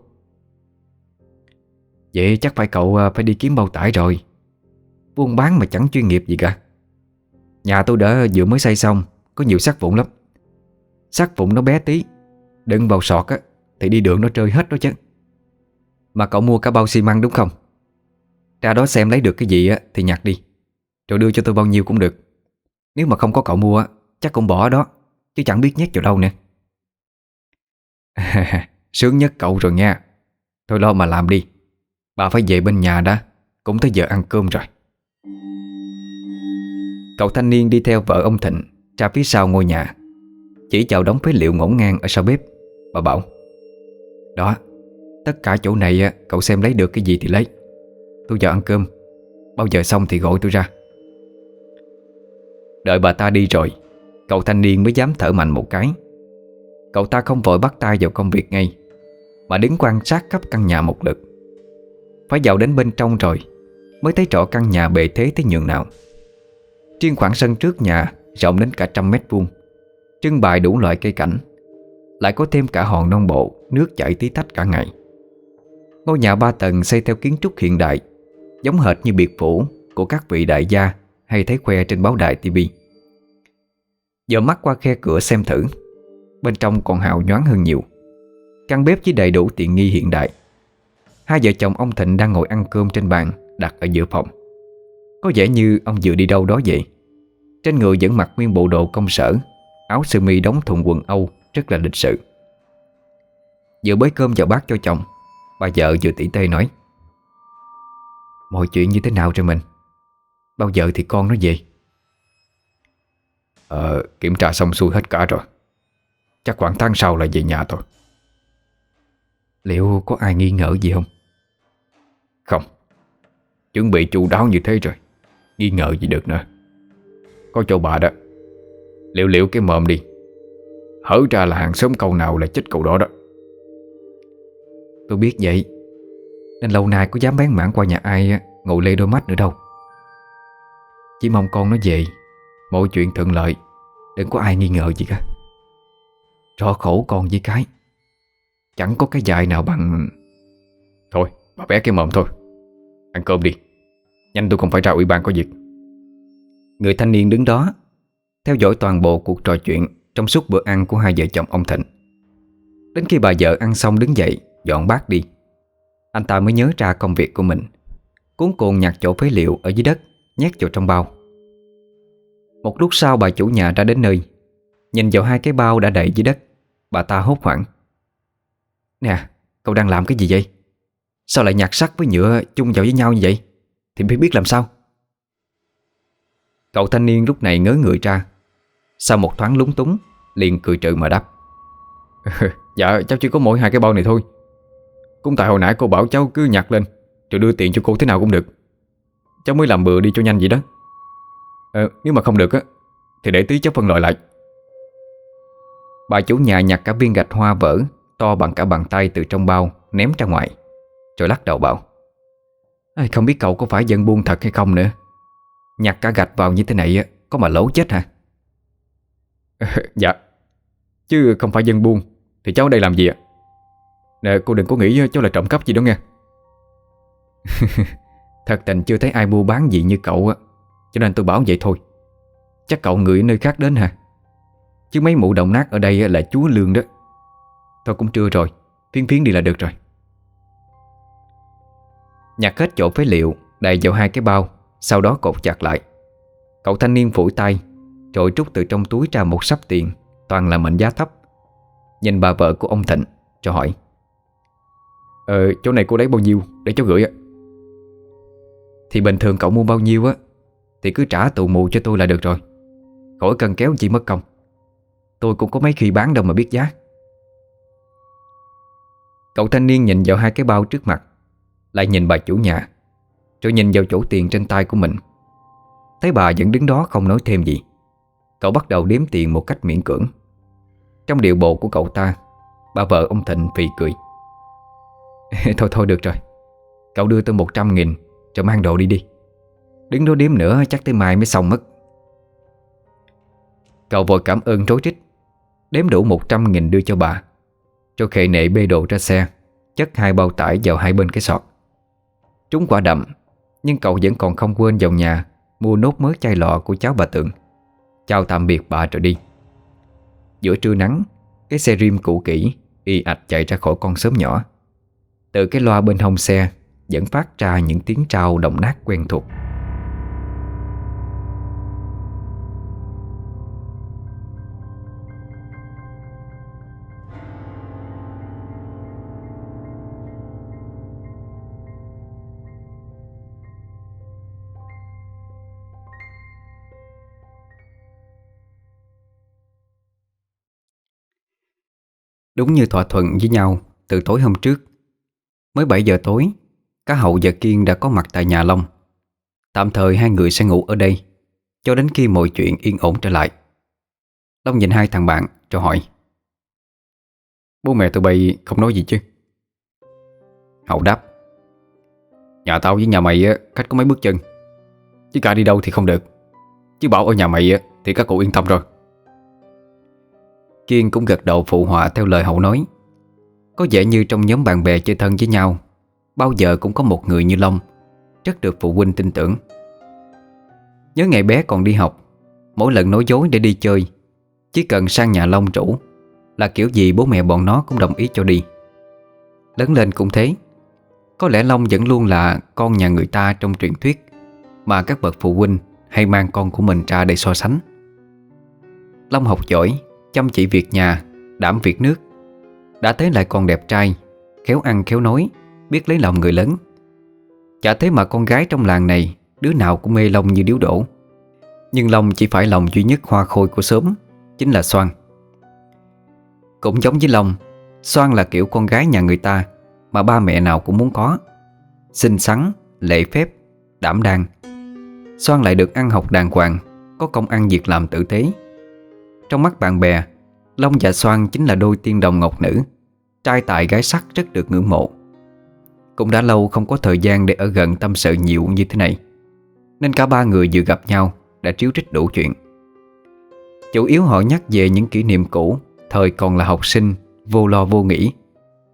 Vậy chắc phải cậu phải đi kiếm bao tải rồi. Buôn bán mà chẳng chuyên nghiệp gì cả. Nhà tôi đã vừa mới xây xong, có nhiều sắt vụn lắm. Sắt vụn nó bé tí, đựng vào sọt thì đi đường nó rơi hết đó chứ. Mà cậu mua cả bao xi măng đúng không? Ra đó xem lấy được cái gì thì nhặt đi, rồi đưa cho tôi bao nhiêu cũng được. Nếu mà không có cậu mua chắc cũng bỏ đó, chứ chẳng biết nhét vào đâu nè. Sướng nhất cậu rồi nha. Thôi lo mà làm đi, bà phải về bên nhà đã, cũng tới giờ ăn cơm rồi. Cậu thanh niên đi theo vợ ông Thịnh ra phía sau ngôi nhà, chỉ vào đống phế liệu ngổn ngang ở sau bếp. Bà bảo: đó, tất cả chỗ này cậu xem lấy được cái gì thì lấy. Tôi vào ăn cơm, bao giờ xong thì gọi tôi ra. Đợi bà ta đi rồi, cậu thanh niên mới dám thở mạnh một cái. Cậu ta không vội bắt tay vào công việc ngay, mà đứng quan sát khắp căn nhà một lượt. Phải vào đến bên trong rồi mới thấy rõ căn nhà bề thế tới nhường nào. Riêng khoảng sân trước nhà rộng đến cả 100 m², trưng bày đủ loại cây cảnh, lại có thêm cả hòn non bộ nước chảy tí tách cả ngày. Ngôi nhà 3 tầng xây theo kiến trúc hiện đại, giống hệt như biệt phủ của các vị đại gia hay thấy khoe trên báo đài tivi. Giờ mắt qua khe cửa xem thử, bên trong còn hào nhoáng hơn nhiều. Căn bếp với đầy đủ tiện nghi hiện đại. Hai vợ chồng ông Thịnh đang ngồi ăn cơm trên bàn đặt ở giữa phòng. Có vẻ như ông vừa đi đâu đó vậy. Trên người vẫn mặc nguyên bộ đồ công sở, áo sơ mi đóng thùng quần Âu rất là lịch sự. Vừa bới cơm vào bát cho chồng, bà vợ vừa tỉ tê nói: mọi chuyện như thế nào rồi mình? Bao giờ thì con nó về? Kiểm tra xong xuôi hết cả rồi. Chắc khoảng tháng sau là về nhà thôi. Liệu có ai nghi ngờ gì không? Không. Chuẩn bị chu đáo như thế rồi, nghi ngờ gì được nữa. Có chỗ bà đó. Liệu cái mồm đi, hở ra là hàng xóm câu nào là chích câu đó đó. Tôi biết vậy, nên lâu nay có dám bén mảng qua nhà ai ngồi lê đôi mắt nữa đâu. Chỉ mong con nó về, mọi chuyện thuận lợi, đừng có ai nghi ngờ gì cả. Rõ khổ con với cái, chẳng có cái dại nào bằng. Thôi bà bé cái mồm thôi. Ăn cơm đi. Nhanh tôi còn phải ra ủy ban có việc. Người thanh niên đứng đó theo dõi toàn bộ cuộc trò chuyện trong suốt bữa ăn của hai vợ chồng ông Thịnh. Đến khi bà vợ ăn xong đứng dậy dọn bát đi, anh ta mới nhớ ra công việc của mình, cuống cuồng nhặt chỗ phế liệu ở dưới đất nhét vào trong bao. Một lúc sau bà chủ nhà ra đến nơi, nhìn vào hai cái bao đã đầy dưới đất, bà ta hốt hoảng. Nè, cậu đang làm cái gì vậy? Sao lại nhặt sắt với nhựa chung vào với nhau như vậy? Thì phải biết làm sao. Cậu thanh niên lúc này ngớ người ra, sau một thoáng lúng túng liền cười trừ mà đáp. Dạ cháu chỉ có mỗi hai cái bao này thôi. Cũng tại hồi nãy cô bảo cháu cứ nhặt lên rồi đưa tiền cho cô thế nào cũng được, cháu mới làm bừa đi cho nhanh vậy đó. Nếu mà không được á thì để tí cháu phân loại lại. Bà chủ nhà nhặt cả viên gạch hoa vỡ to bằng cả bàn tay từ trong bao ném ra ngoài, rồi lắc đầu bảo: Không biết cậu có phải dân buôn thật hay không nữa. Nhặt cả gạch vào như thế này á, có mà lỗ chết hả? Dạ, chứ không phải dân buôn thì cháu ở đây làm gì ạ? Nè cô đừng có nghĩ cháu là trộm cắp gì đó nghe. Thật tình chưa thấy ai mua bán gì như cậu á, cho nên tôi bảo vậy thôi. Chắc cậu người ở nơi khác đến hả? Chứ mấy mụ đồng nát ở đây là chúa lương đó. Thôi cũng trưa rồi, phiến phiến đi là được rồi. Nhặt hết chỗ phế liệu đầy vào hai cái bao, sau đó cột chặt lại. Cậu thanh niên phủi tay rồi trút từ trong túi ra một sắp tiền toàn là mệnh giá thấp. Nhìn bà vợ của ông Thịnh cho hỏi: Chỗ này cô lấy bao nhiêu để cháu gửi ạ? Thì bình thường cậu mua bao nhiêu á thì cứ trả tù mù cho tôi là được rồi, khỏi cần kéo chi mất công. Tôi cũng có mấy khi bán đâu mà biết giá. Cậu thanh niên nhìn vào hai cái bao trước mặt, lại nhìn bà chủ nhà, rồi nhìn vào chỗ tiền trên tay của mình. Thấy bà vẫn đứng đó không nói thêm gì, cậu bắt đầu đếm tiền một cách miễn cưỡng. Trong điệu bộ của cậu ta, bà vợ ông Thịnh phì cười. Thôi thôi được rồi, cậu đưa tôi 100.000 rồi mang đồ đi đi. Đứng đó đếm nữa chắc tới mai mới xong mất. Cậu vội cảm ơn rối rít, đếm đủ 100.000 đưa cho bà, rồi khệ nệ bê đồ ra xe, chất hai bao tải vào hai bên cái sọt. Trúng quả đậm, nhưng cậu vẫn còn không quên vào nhà mua nốt mớ chai lọ của cháu bà Tường, chào tạm biệt bà rồi đi. Giữa trưa nắng, cái xe rim cũ kỹ y ạch chạy ra khỏi con xóm nhỏ. Từ cái loa bên hông xe vẫn phát ra những tiếng trao đồng nát quen thuộc. Đúng như thỏa thuận với nhau từ tối hôm trước, mới 7 giờ tối, cả Hậu và Kiên đã có mặt tại nhà Long. Tạm thời hai người sẽ ngủ ở đây cho đến khi mọi chuyện yên ổn trở lại. Long nhìn hai thằng bạn cho hỏi: Bố mẹ tụi bay không nói gì chứ? Hậu đáp: Nhà tao với nhà mày á, cách có mấy bước chân, chứ cả đi đâu thì không được. Chứ bảo ở nhà mày á, thì các cụ yên tâm rồi. Kiên cũng gật đầu phụ họa theo lời Hậu nói. Có vẻ như trong nhóm bạn bè chơi thân với nhau, bao giờ cũng có một người như Long, rất được phụ huynh tin tưởng. Nhớ ngày bé còn đi học, mỗi lần nói dối để đi chơi, chỉ cần sang nhà Long rủ là kiểu gì bố mẹ bọn nó cũng đồng ý cho đi. Lớn lên cũng thế. Có lẽ Long vẫn luôn là con nhà người ta trong truyền thuyết mà các bậc phụ huynh hay mang con của mình ra để so sánh. Long học giỏi, chăm chỉ việc nhà, đảm việc nước. Đã thế lại còn đẹp trai, khéo ăn khéo nói, biết lấy lòng người lớn. Chả thế mà con gái trong làng này đứa nào cũng mê Long như điếu đổ. Nhưng Long chỉ phải lòng duy nhất hoa khôi của xóm, chính là Xoan. Cũng giống với Long, Xoan là kiểu con gái nhà người ta mà ba mẹ nào cũng muốn có. Xinh xắn, lễ phép, đảm đang. Xoan lại được ăn học đàng hoàng, có công ăn việc làm tử tế. Trong mắt bạn bè, Long và Xoan chính là đôi tiên đồng ngọc nữ, trai tài gái sắc rất được ngưỡng mộ. Cũng đã lâu không có thời gian để ở gần tâm sự nhiều như thế này, nên cả ba người vừa gặp nhau đã tríu trích đủ chuyện. Chủ yếu họ nhắc về những kỷ niệm cũ thời còn là học sinh, vô lo vô nghĩ.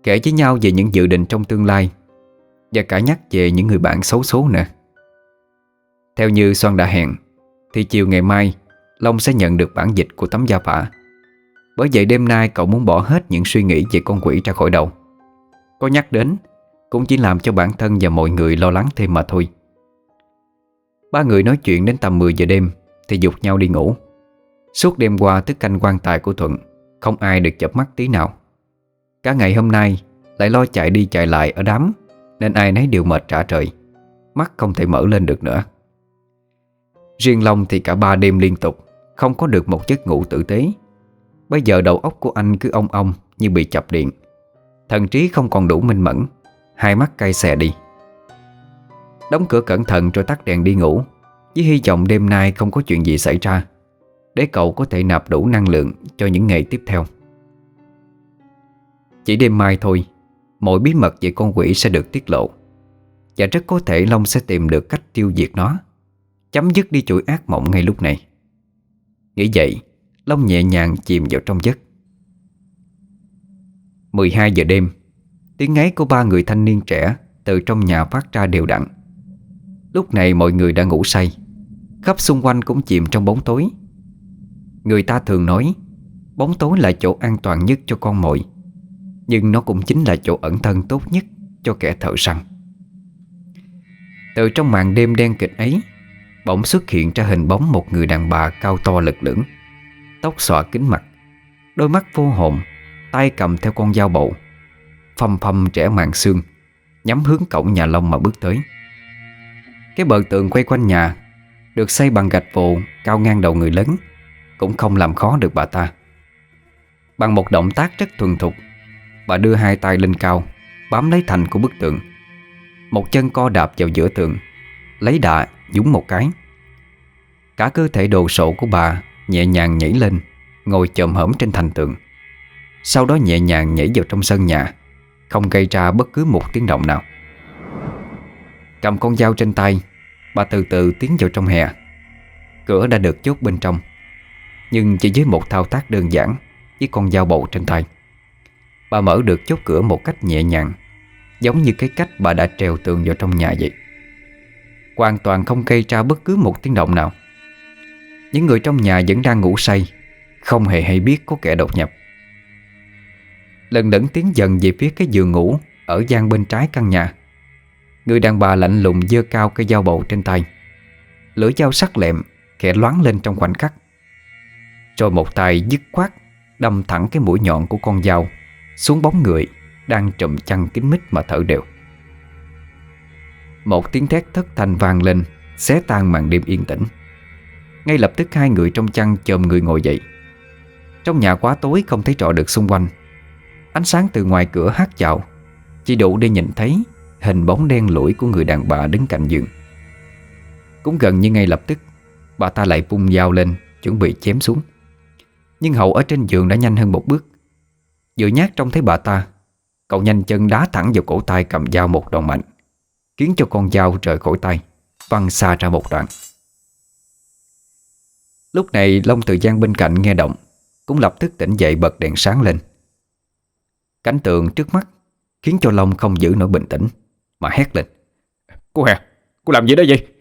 kể với nhau về những dự định trong tương lai, và cả nhắc về những người bạn xấu số nữa. Theo như Xoan đã hẹn, thì chiều ngày mai Long sẽ nhận được bản dịch của tấm gia phả. Bởi vậy đêm nay cậu muốn bỏ hết những suy nghĩ về con quỷ ra khỏi đầu. Có nhắc đến cũng chỉ làm cho bản thân và mọi người lo lắng thêm mà thôi. Ba người nói chuyện đến tầm 10 giờ đêm thì giục nhau đi ngủ. Suốt đêm qua thức canh quan tài của Thuận, không ai được chợp mắt tí nào. Cả ngày hôm nay lại lo chạy đi chạy lại ở đám, nên ai nấy đều mệt rã rời, mắt không thể mở lên được nữa. Riêng Long thì cả 3 đêm liên tục không có được một giấc ngủ tử tế. Bây giờ đầu óc của anh cứ ong ong như bị chập điện, thần trí không còn đủ minh mẫn, hai mắt cay xè đi. Đóng cửa cẩn thận rồi tắt đèn đi ngủ, với hy vọng đêm nay không có chuyện gì xảy ra, để cậu có thể nạp đủ năng lượng cho những ngày tiếp theo. Chỉ đêm mai thôi, mọi bí mật về con quỷ sẽ được tiết lộ, và rất có thể Long sẽ tìm được cách tiêu diệt nó, chấm dứt đi chuỗi ác mộng ngay lúc này. Nghĩ vậy, Long nhẹ nhàng chìm vào trong giấc. 12 giờ đêm, tiếng ngáy của 3 người thanh niên trẻ từ trong nhà phát ra đều đặn. Lúc này mọi người đã ngủ say, khắp xung quanh cũng chìm trong bóng tối. Người ta thường nói bóng tối là chỗ an toàn nhất cho con mồi, nhưng nó cũng chính là chỗ ẩn thân tốt nhất cho kẻ thợ săn. Từ trong màn đêm đen kịt ấy, bỗng xuất hiện ra hình bóng một người đàn bà cao to lực lưỡng, tóc xõa kính mặt, đôi mắt vô hồn, tay cầm theo con dao bầu, phăm phăm trẻ màng xương, nhắm hướng cổng nhà Long mà bước tới. Cái bờ tường quay quanh nhà được xây bằng gạch vồ cao ngang đầu người lớn cũng không làm khó được bà ta. Bằng một động tác rất thuần thục, bà đưa hai tay lên cao, bám lấy thành của bức tường, một chân co đạp vào giữa tường, lấy đà dúng một cái. Cả cơ thể đồ sộ của bà nhẹ nhàng nhảy lên, ngồi chồm hổm trên thành tường. Sau đó nhẹ nhàng nhảy vào trong sân nhà, không gây ra bất cứ một tiếng động nào. Cầm con dao trên tay, bà từ từ tiến vào trong hè. Cửa đã được chốt bên trong, nhưng chỉ với một thao tác đơn giản với con dao bầu trên tay, bà mở được chốt cửa một cách nhẹ nhàng, giống như cái cách bà đã trèo tường vào trong nhà vậy. Hoàn toàn không gây ra bất cứ một tiếng động nào. Những người trong nhà vẫn đang ngủ say, không hề hay biết có kẻ đột nhập. Lần lẫn tiến dần về phía cái giường ngủ ở gian bên trái căn nhà. Người đàn bà lạnh lùng giơ cao cây dao bầu trên tay, lưỡi dao sắc lẹm khẽ loáng lên trong khoảnh khắc, rồi một tay dứt khoát đâm thẳng cái mũi nhọn của con dao xuống bóng người đang trùm chăn kín mít mà thở đều. Một tiếng thét thất thanh vang lên, xé tan màn đêm yên tĩnh. Ngay lập tức hai người trong chăn chồm người ngồi dậy. Trong nhà quá tối không thấy rõ được xung quanh. Ánh sáng từ ngoài cửa hắt vào, chỉ đủ để nhìn thấy hình bóng đen lủi của người đàn bà đứng cạnh giường. Cũng gần như ngay lập tức, bà ta lại vung dao lên chuẩn bị chém xuống. Nhưng Hậu ở trên giường đã nhanh hơn một bước. Vừa nhát trông thấy bà ta, cậu nhanh chân đá thẳng vào cổ tay cầm dao một đòn mạnh, khiến cho con dao rời khỏi tay, văng xa ra một đoạn. Lúc này Long từ gian bên cạnh nghe động, cũng lập tức tỉnh dậy bật đèn sáng lên. Cảnh tượng trước mắt khiến cho Long không giữ nổi bình tĩnh, mà hét lên: "Cô Hè, cô làm gì đó vậy?"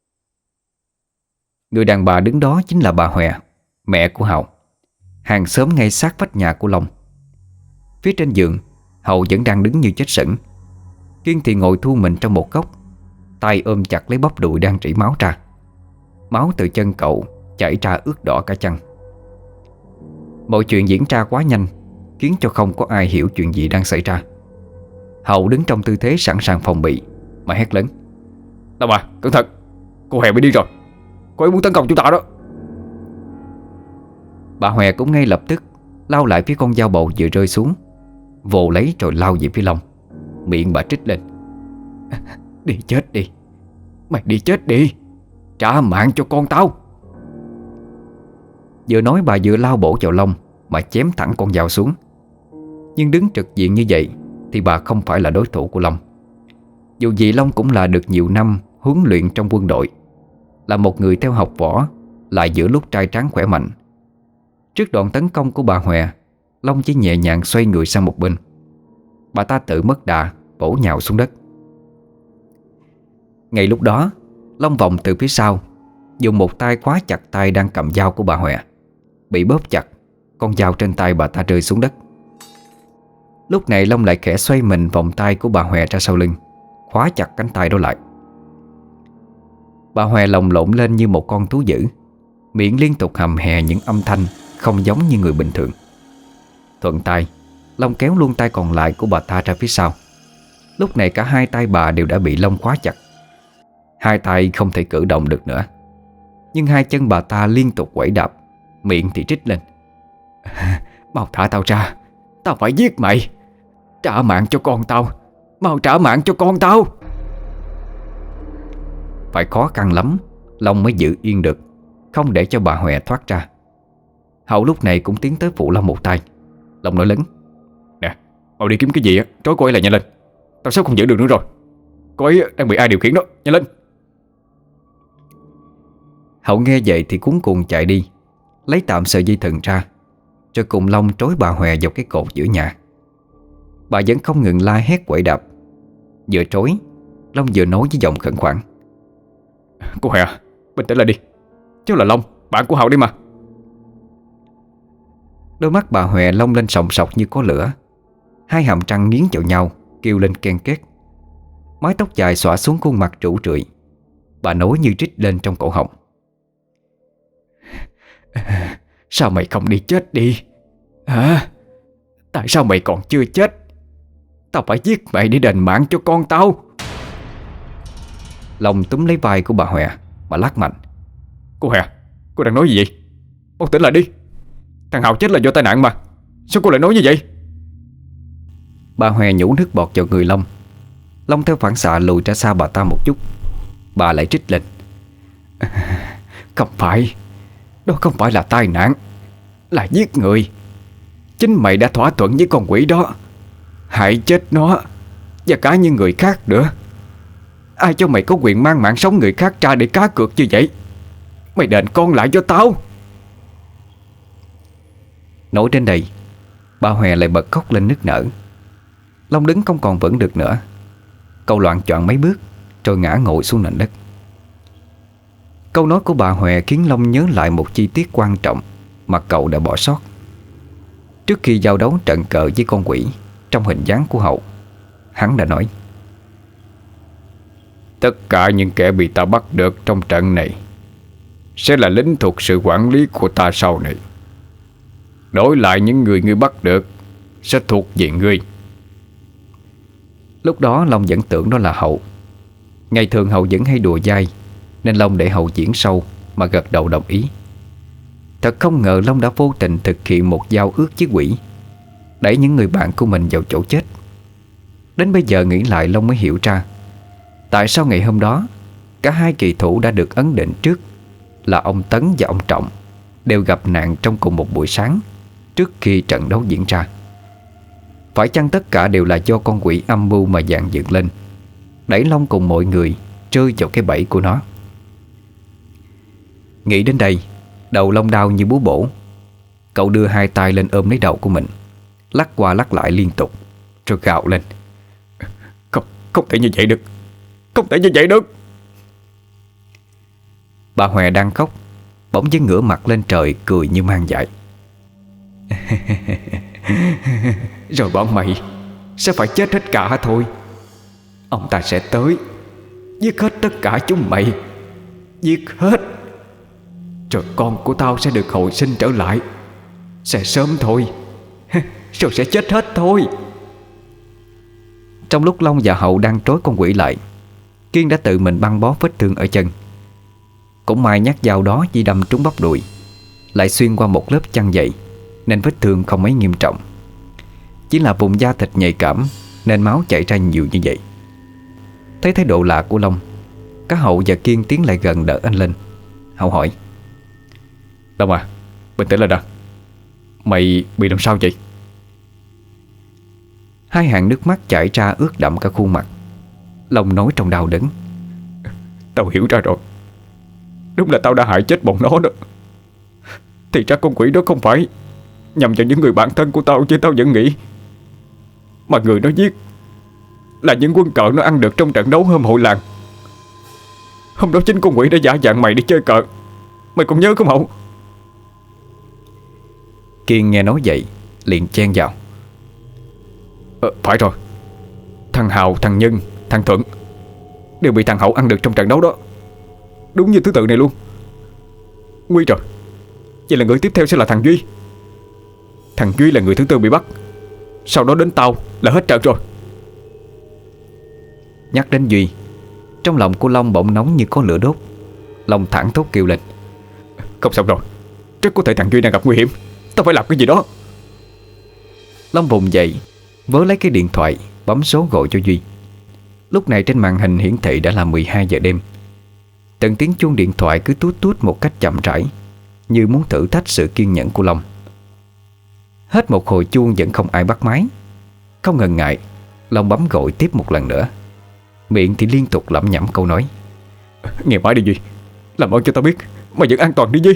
Người đàn bà đứng đó chính là bà Hòe, mẹ của Hậu, hàng xóm ngay sát vách nhà của Long. Phía trên giường, Hậu vẫn đang đứng như chết sững. Kiên thì ngồi thu mình trong một góc, tay ôm chặt lấy bắp đùi đang rỉ máu ra. Máu từ chân cậu chảy ra ướt đỏ cả chăn. Mọi chuyện diễn ra quá nhanh, khiến cho không có ai hiểu chuyện gì đang xảy ra. Hậu đứng trong tư thế sẵn sàng phòng bị mà hét lớn: "Đâu mà, cẩn thận, cô Hòe bị điên rồi, cô ấy muốn tấn công chúng ta đó." Bà Hòe cũng ngay lập tức lao lại phía con dao bầu vừa rơi xuống, vồ lấy rồi lao về phía Long. Miệng bà trích lên: "Đi chết đi, mày đi chết đi, trả mạng cho con tao." Vừa nói bà vừa lao bổ vào Long mà chém thẳng con dao xuống. Nhưng đứng trực diện như vậy thì bà không phải là đối thủ của Long. Dù gì Long cũng là được nhiều năm huấn luyện trong quân đội, là một người theo học võ, lại giữa lúc trai tráng khỏe mạnh. Trước đòn tấn công của bà Hòe, Long chỉ nhẹ nhàng xoay người sang một bên, Bà ta tự mất đà, bổ nhào xuống đất. Ngay lúc đó, Long vòng từ phía sau, dùng một tay khóa chặt tay đang cầm dao của bà Hòe. Bị bóp chặt, con dao trên tay bà ta rơi xuống đất. Lúc này Long lại khẽ xoay mình vòng tay của bà Hòe ra sau lưng, khóa chặt cánh tay đó lại. Bà Hòe lồng lộn lên như một con thú dữ, miệng liên tục hầm hè những âm thanh không giống như người bình thường. Thuận tay, Long kéo luôn tay còn lại của bà ta ra phía sau. Lúc này cả hai tay bà đều đã bị Long khóa chặt. Hai tay không thể cử động được nữa, nhưng hai chân bà ta liên tục quẩy đạp, miệng thì trích lên: "Mau thả tao ra, tao phải giết mày. Trả mạng cho con tao, mau trả mạng cho con tao." Phải khó khăn lắm Long mới giữ yên được, không để cho bà Hòe thoát ra. Hậu lúc này cũng tiến tới phụ Long một tay. Long nói lớn: "Nè, mau đi kiếm cái gì á, trói cô ấy lại nhanh lên. Tao sắp không giữ được nữa rồi. Cô ấy đang bị ai điều khiển đó, nhanh lên." Hậu nghe vậy thì cuống cuồng chạy đi, lấy tạm sợi dây thừng ra, rồi cùng Long trói bà Hòe vào cái cột giữa nhà. Bà vẫn không ngừng la hét quậy đạp. Vừa trói, Long vừa nói với giọng khẩn khoản: "Cô Hòe, bình tĩnh lại đi. Cháu là Long, bạn của Hậu đi mà." Đôi mắt bà Hòe long lên sòng sọc như có lửa, hai hàm răng nghiến vào nhau, kêu lên ken két. Mái tóc dài xõa xuống khuôn mặt rũ rượi. Bà nói như trích lên trong cổ họng: "Sao mày không đi chết đi hả? Tại sao mày còn chưa chết? Tao phải giết mày để đền mạng cho con tao." Long túm lấy vai của bà Hòe mà lắc mạnh: "Cô Hòe, cô đang nói gì vậy? Mau tỉnh lại đi. Thằng Hào chết là do tai nạn mà. Sao cô lại nói như vậy?" Bà Hòe nhổ nước bọt vào người Long. Long theo phản xạ lùi ra xa bà ta một chút. Bà lại trích lên: "Không phải, đó không phải là tai nạn, là giết người. Chính mày đã thỏa thuận với con quỷ đó, hại chết nó và cả những người khác nữa. Ai cho mày có quyền mang mạng sống người khác ra để cá cược như vậy? Mày đền con lại cho tao." Nói đến đây, bà Hòe lại bật khóc lên nức nở. Long đứng không còn vững được nữa. Cậu loạng choạng mấy bước rồi ngã ngồi xuống nền đất. Câu nói của bà Hòe khiến Long nhớ lại một chi tiết quan trọng mà cậu đã bỏ sót. Trước khi giao đấu trận cờ với con quỷ trong hình dáng của Hậu, hắn đã nói: "Tất cả những kẻ bị ta bắt được trong trận này sẽ là lính thuộc sự quản lý của ta sau này. Đổi lại những người ngươi bắt được sẽ thuộc về ngươi." Lúc đó Long vẫn tưởng đó là Hậu. Ngày thường Hậu vẫn hay đùa dai, nên Long để Hậu diễn sâu mà gật đầu đồng ý. Thật không ngờ Long đã vô tình thực hiện một giao ước với quỷ, đẩy những người bạn của mình vào chỗ chết. Đến bây giờ nghĩ lại, Long mới hiểu ra tại sao ngày hôm đó cả hai kỳ thủ đã được ấn định trước là ông Tấn và ông Trọng đều gặp nạn trong cùng một buổi sáng trước khi trận đấu diễn ra. Phải chăng tất cả đều là do con quỷ âm mưu mà dàn dựng lên, đẩy Long cùng mọi người rơi vào cái bẫy của nó? Nghĩ đến đây, đầu Long đau như búa bổ. Cậu đưa hai tay lên ôm lấy đầu của mình, lắc qua lắc lại liên tục, rồi gào lên: Không thể như vậy được, không thể như vậy được." Bà Hòe đang khóc, bỗng dưng ngửa mặt lên trời cười như mang dại: "Rồi bọn mày sẽ phải chết hết cả thôi. Ông ta sẽ tới, giết hết tất cả chúng mày, giết hết. Rồi con của tao sẽ được hồi sinh trở lại, sẽ sớm thôi, rồi sẽ chết hết thôi." Trong lúc Long và Hậu đang trói con quỷ lại, Kiên đã tự mình băng bó vết thương ở chân. Cũng may nhát dao đó chỉ đâm trúng bắp đùi, lại xuyên qua một lớp chăn dày, nên vết thương không mấy nghiêm trọng. Chỉ là vùng da thịt nhạy cảm nên máu chảy ra nhiều như vậy. Thấy thái độ lạ của Long, cả Hậu và Kiên tiến lại gần đỡ anh lên. Hậu hỏi: "Long à, bình tĩnh lại đã. Mày bị làm sao vậy?" Hai hàng nước mắt chảy ra ướt đẫm cả khuôn mặt. Long nói trong đau đớn: "Tao hiểu ra rồi. Đúng là tao đã hại chết bọn nó đó. Thì ra con quỷ đó không phải nhằm vào những người bạn thân của tao, chứ tao vẫn nghĩ Mà người nó giết là những quân cờ nó ăn được trong trận đấu hôm hội làng. Hôm đó chính con quỷ đã giả dạng mày đi chơi cờ. Mày còn nhớ không Hậu? Kiên nghe nói vậy liền chen vào. Phải rồi. Thằng Hào, thằng Nhân, thằng Thuận đều bị thằng Hậu ăn được trong trận đấu đó. Đúng như thứ tự này luôn. Nguy trời. Vậy là người tiếp theo sẽ là thằng Duy. Thằng Duy là người thứ tư bị bắt. Sau đó đến tao là hết trận rồi. Nhắc đến Duy, trong lòng của Long bỗng nóng như có lửa đốt. Long thẳng thốt kêu lên. Không xong rồi. Rất có thể thằng Duy đang gặp nguy hiểm. Tao phải làm cái gì đó. Long vùng dậy, vớ lấy cái điện thoại, bấm số gọi cho Duy. Lúc này trên màn hình hiển thị đã là 12 giờ đêm. Từng tiếng chuông điện thoại cứ tút tút một cách chậm rãi, như muốn thử thách sự kiên nhẫn của Long. Hết một hồi chuông vẫn không ai bắt máy. Không ngần ngại, Long bấm gọi tiếp một lần nữa. Miệng thì liên tục lẩm nhẩm câu nói. Nghe máy đi Duy. Làm ơn cho tao biết mày vẫn an toàn đi Duy.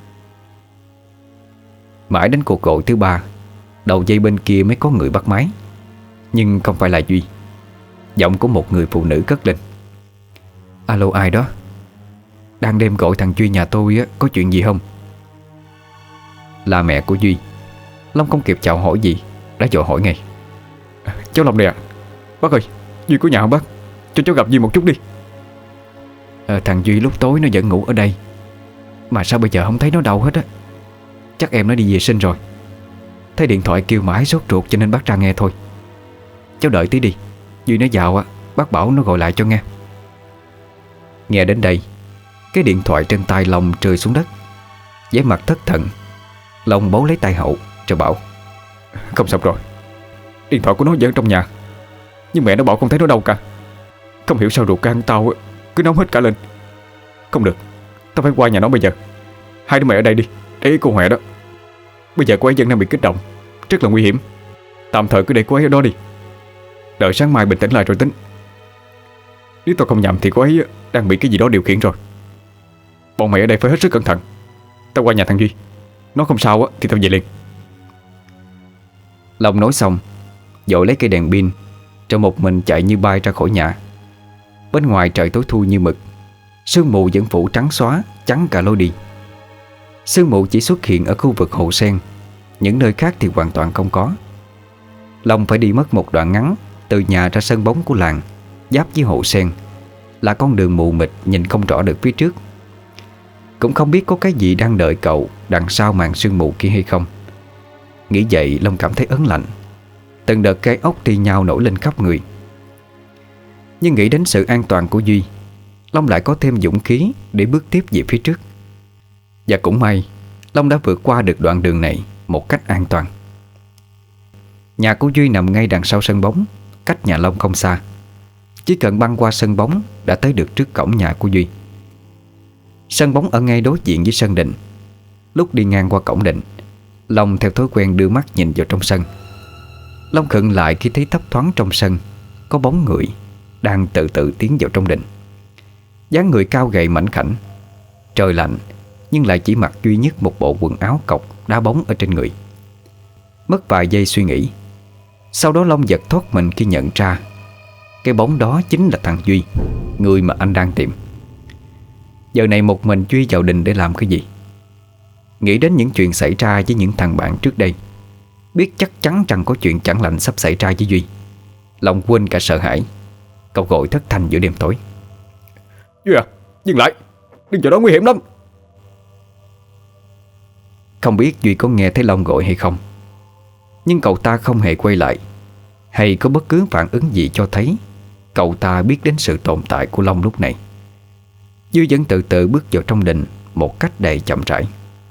Mãi đến cuộc gọi thứ 3, đầu dây bên kia mới có người bắt máy. Nhưng không phải là Duy. Giọng của một người phụ nữ cất lên. Alo, ai đó? Đang đêm gọi thằng Duy nhà tôi á, có chuyện gì không? Là mẹ của Duy. Long không kịp chào hỏi gì đã vội hỏi ngay. Cháu Long đây ạ. Bác ơi, Duy có nhà không bác? Cho cháu gặp Duy một chút đi. Thằng Duy lúc tối nó vẫn ngủ ở đây. Mà sao bây giờ không thấy nó đâu hết á? Chắc em nó đi vệ sinh rồi. Thấy điện thoại kêu mãi sốt ruột cho nên bác ra nghe thôi. Cháu đợi tí đi. Duy nó vào á, bác bảo nó gọi lại cho nghe. Nghe đến đây, cái điện thoại trên tay Long rơi xuống đất. Vẻ mặt thất thần, Long bấu lấy tay Hậu rồi bảo. Không xong rồi. Điện thoại của nó vẫn trong nhà. Nhưng mẹ nó bảo không thấy nó đâu cả. Không hiểu sao ruột gan tao cứ nóng hết cả lên. Không được, tao phải qua nhà nó bây giờ. Hai đứa mày ở đây đi, để ý cô Huệ đó. Bây giờ cô ấy vẫn đang bị kích động, rất là nguy hiểm. Tạm thời cứ để cô ấy ở đó đi. Đợi sáng mai bình tĩnh lại rồi tính. Nếu tao không nhầm thì cô ấy đang bị cái gì đó điều khiển rồi. Bọn mày ở đây phải hết sức cẩn thận. Tao qua nhà thằng Duy. Nó không sao á thì tao về liền. Long nói xong, vội lấy cây đèn pin rồi một mình chạy như bay ra khỏi nhà. Bên ngoài trời tối thui như mực. Sương mù vẫn phủ trắng xóa, chắn cả lối đi. Sương mù chỉ xuất hiện ở khu vực hồ sen, những nơi khác thì hoàn toàn không có. Long phải đi mất một đoạn ngắn từ nhà ra sân bóng của làng, giáp với hồ sen, là con đường mù mịt nhìn không rõ được phía trước. Cũng không biết có cái gì đang đợi cậu đằng sau màn sương mù kia hay không. Nghĩ vậy Long cảm thấy ớn lạnh. Từng đợt gai ốc thì nhào nổi lên khắp người. Nhưng nghĩ đến sự an toàn của Duy, Long lại có thêm dũng khí để bước tiếp về phía trước. Và cũng may Long đã vượt qua được đoạn đường này một cách an toàn. Nhà của Duy nằm ngay đằng sau sân bóng, cách nhà Long không xa. Chỉ cần băng qua sân bóng đã tới được trước cổng nhà của Duy. Sân bóng ở ngay đối diện với sân đình. Lúc đi ngang qua cổng đình, Long theo thói quen đưa mắt nhìn vào trong sân. Long khựng lại khi thấy thấp thoáng trong sân có bóng người đang từ từ tiến vào trong đình. dáng người cao gầy mảnh khảnh. Trời lạnh nhưng lại chỉ mặc duy nhất một bộ quần áo cộc đá bóng ở trên người. Mất vài giây suy nghĩ, sau đó Long giật thoát mình khi nhận ra cái bóng đó chính là thằng Duy, người mà anh đang tìm. Giờ này một mình Duy vào đình để làm cái gì? Nghĩ đến những chuyện xảy ra với những thằng bạn trước đây, biết chắc chắn rằng có chuyện chẳng lành sắp xảy ra với Duy, Long quên cả sợ hãi. Cậu gọi thất thanh giữa đêm tối: Duy à, dừng lại, đừng chỗ đó nguy hiểm lắm. Không biết Duy có nghe thấy Long gọi hay không, nhưng cậu ta không hề quay lại hay có bất cứ phản ứng gì cho thấy cậu ta biết đến sự tồn tại của Long lúc này. Duy vẫn từ từ bước vào trong đình một cách đầy chậm rãi.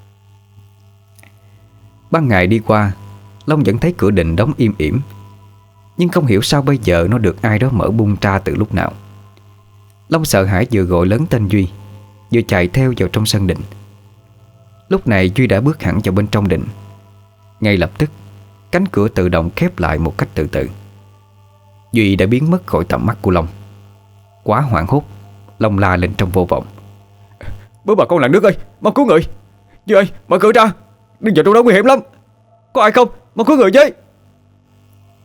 Ban ngày đi qua, Long vẫn thấy cửa đình đóng im ỉm, nhưng không hiểu sao bây giờ nó được ai đó mở bung ra từ lúc nào. Long sợ hãi vừa gọi lớn tên Duy, vừa chạy theo vào trong sân đình. Lúc này Duy đã bước hẳn vào bên trong đình. Ngay lập tức, cánh cửa tự động khép lại một cách từ từ. Duy đã biến mất khỏi tầm mắt của Long. Quá hoảng hốt, Long la lên trong vô vọng: Bố bà con làng nước ơi, mau cứu người! Duy ơi, mở cửa ra, đừng vào trong đó nguy hiểm lắm. Có ai không? Mau cứu người với!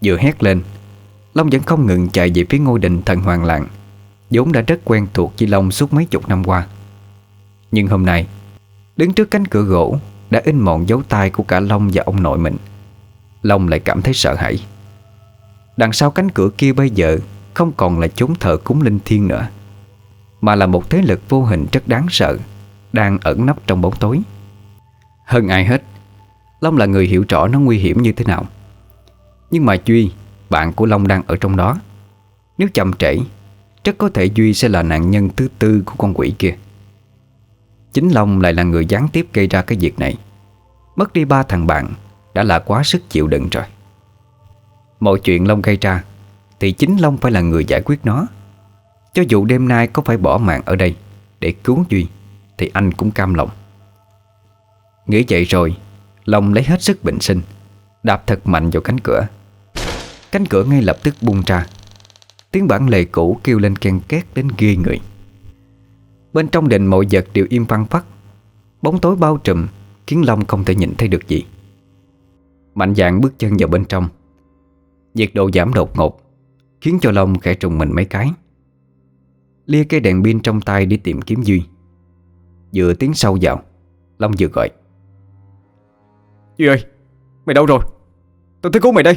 Vừa hét lên, Long vẫn không ngừng chạy về phía ngôi đình thần Hoàng Lạng, vốn đã rất quen thuộc với Long suốt mấy chục năm qua. Nhưng hôm nay, đứng trước cánh cửa gỗ đã in mòn dấu tay của cả Long và ông nội mình, Long lại cảm thấy sợ hãi. Đằng sau cánh cửa kia bây giờ không còn là chốn thờ cúng linh thiêng nữa, mà là một thế lực vô hình rất đáng sợ đang ẩn nấp trong bóng tối. Hơn ai hết, Long là người hiểu rõ nó nguy hiểm như thế nào. Nhưng mà Duy, bạn của Long đang ở trong đó. Nếu chậm trễ, rất có thể Duy sẽ là nạn nhân thứ tư của con quỷ kia. Chính Long lại là người gián tiếp gây ra cái việc này. Mất đi 3 thằng bạn đã là quá sức chịu đựng rồi. Mọi chuyện Long gây ra thì chính Long phải là người giải quyết nó. Cho dù đêm nay có phải bỏ mạng ở đây để cứu Duy thì anh cũng cam lòng. Nghĩ vậy rồi, Long lấy hết sức bình sinh, đạp thật mạnh vào cánh cửa. Cánh cửa ngay lập tức bung ra. Tiếng bản lề cũ kêu lên ken két đến ghê người. Bên trong đình mọi vật đều im phăng phắc. Bóng tối bao trùm khiến Long không thể nhìn thấy được gì. Mạnh dạn bước chân vào bên trong. Nhiệt độ giảm đột ngột khiến cho Long khẽ trùng mình mấy cái. Lia cây đèn pin trong tay đi tìm kiếm Duy. Vừa tiến sâu vào, Long vừa gọi: Duy ơi, mày đâu rồi? Tôi tới cứu mày đây.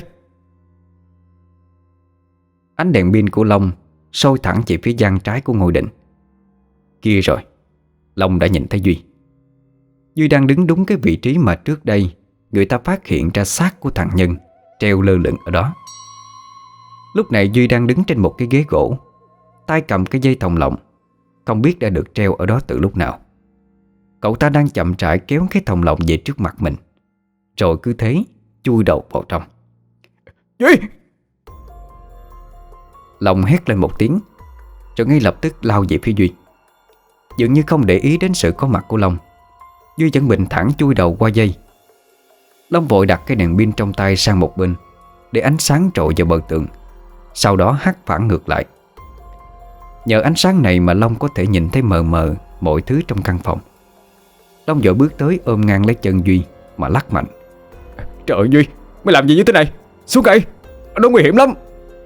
Ánh đèn pin của Long soi thẳng về phía gian trái của ngôi đình. Kia rồi, Long đã nhìn thấy Duy. Duy đang đứng đúng cái vị trí mà trước đây người ta phát hiện ra xác của thằng Nhân treo lơ lửng ở đó. Lúc này Duy đang đứng trên một cái ghế gỗ, tay cầm cái dây thòng lọng, không biết đã được treo ở đó từ lúc nào. Cậu ta đang chậm rãi kéo cái thòng lọng về trước mặt mình, rồi cứ thế chui đầu vào trong. Duy! Long hét lên một tiếng, rồi ngay lập tức lao về phía Duy. Dường như không để ý đến sự có mặt của Long, Duy vẫn bình thản chui đầu qua dây. Long vội đặt cái đèn pin trong tay sang một bên để ánh sáng trội vào bờ tường, sau đó hắt phản ngược lại. Nhờ ánh sáng này mà Long có thể nhìn thấy mờ mờ mọi thứ trong căn phòng. Long vội bước tới ôm ngang lấy chân Duy mà lắc mạnh. Trời ơi Duy, mày làm gì như thế này? Xuống cây, ở đó nguy hiểm lắm.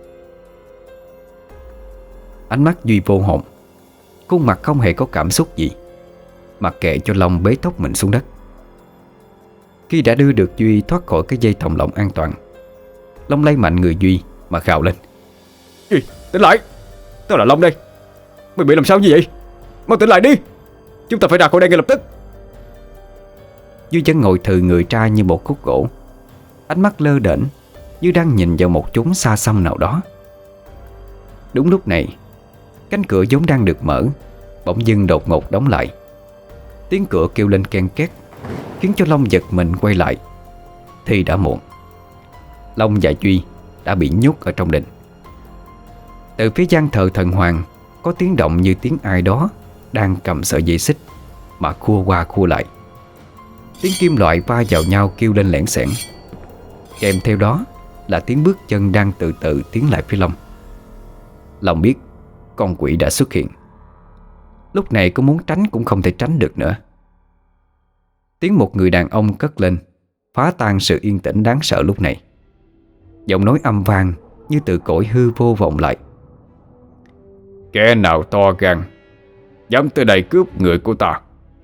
Ánh mắt Duy vô hồn, khuôn mặt không hề có cảm xúc gì, mặc kệ cho Long bế tóc mình xuống đất. Khi đã đưa được Duy thoát khỏi cái dây thòng lọng an toàn, Long lấy mạnh người Duy mà gào lên: Duy, tỉnh lại, tao là Long đây. Mày bị làm sao như vậy? Mau tỉnh lại đi, chúng ta phải ra khỏi đây ngay lập tức. Duy vẫn ngồi thừ người ra như một khúc gỗ, ánh mắt lơ đễnh như đang nhìn vào một chốn xa xăm nào đó. Đúng lúc này, cánh cửa vốn đang được mở bỗng dưng đột ngột đóng lại. Tiếng cửa kêu lên ken két khiến cho Long giật mình quay lại. Thì đã muộn. Long và Duy đã bị nhốt ở trong đình. Từ phía gian thờ thần hoàng có tiếng động như tiếng ai đó đang cầm sợi dây xích mà khua qua khua lại. Tiếng kim loại va vào nhau kêu lên lẻn xẻn. Kèm theo đó là tiếng bước chân đang từ từ tiến lại phía Long. Long biết con quỷ đã xuất hiện. Lúc này có muốn tránh cũng không thể tránh được nữa. Tiếng một người đàn ông cất lên phá tan sự yên tĩnh đáng sợ lúc này. Giọng nói âm vang như từ cõi hư vô vọng lại: Kẻ nào to gan dám tới đây cướp người của ta?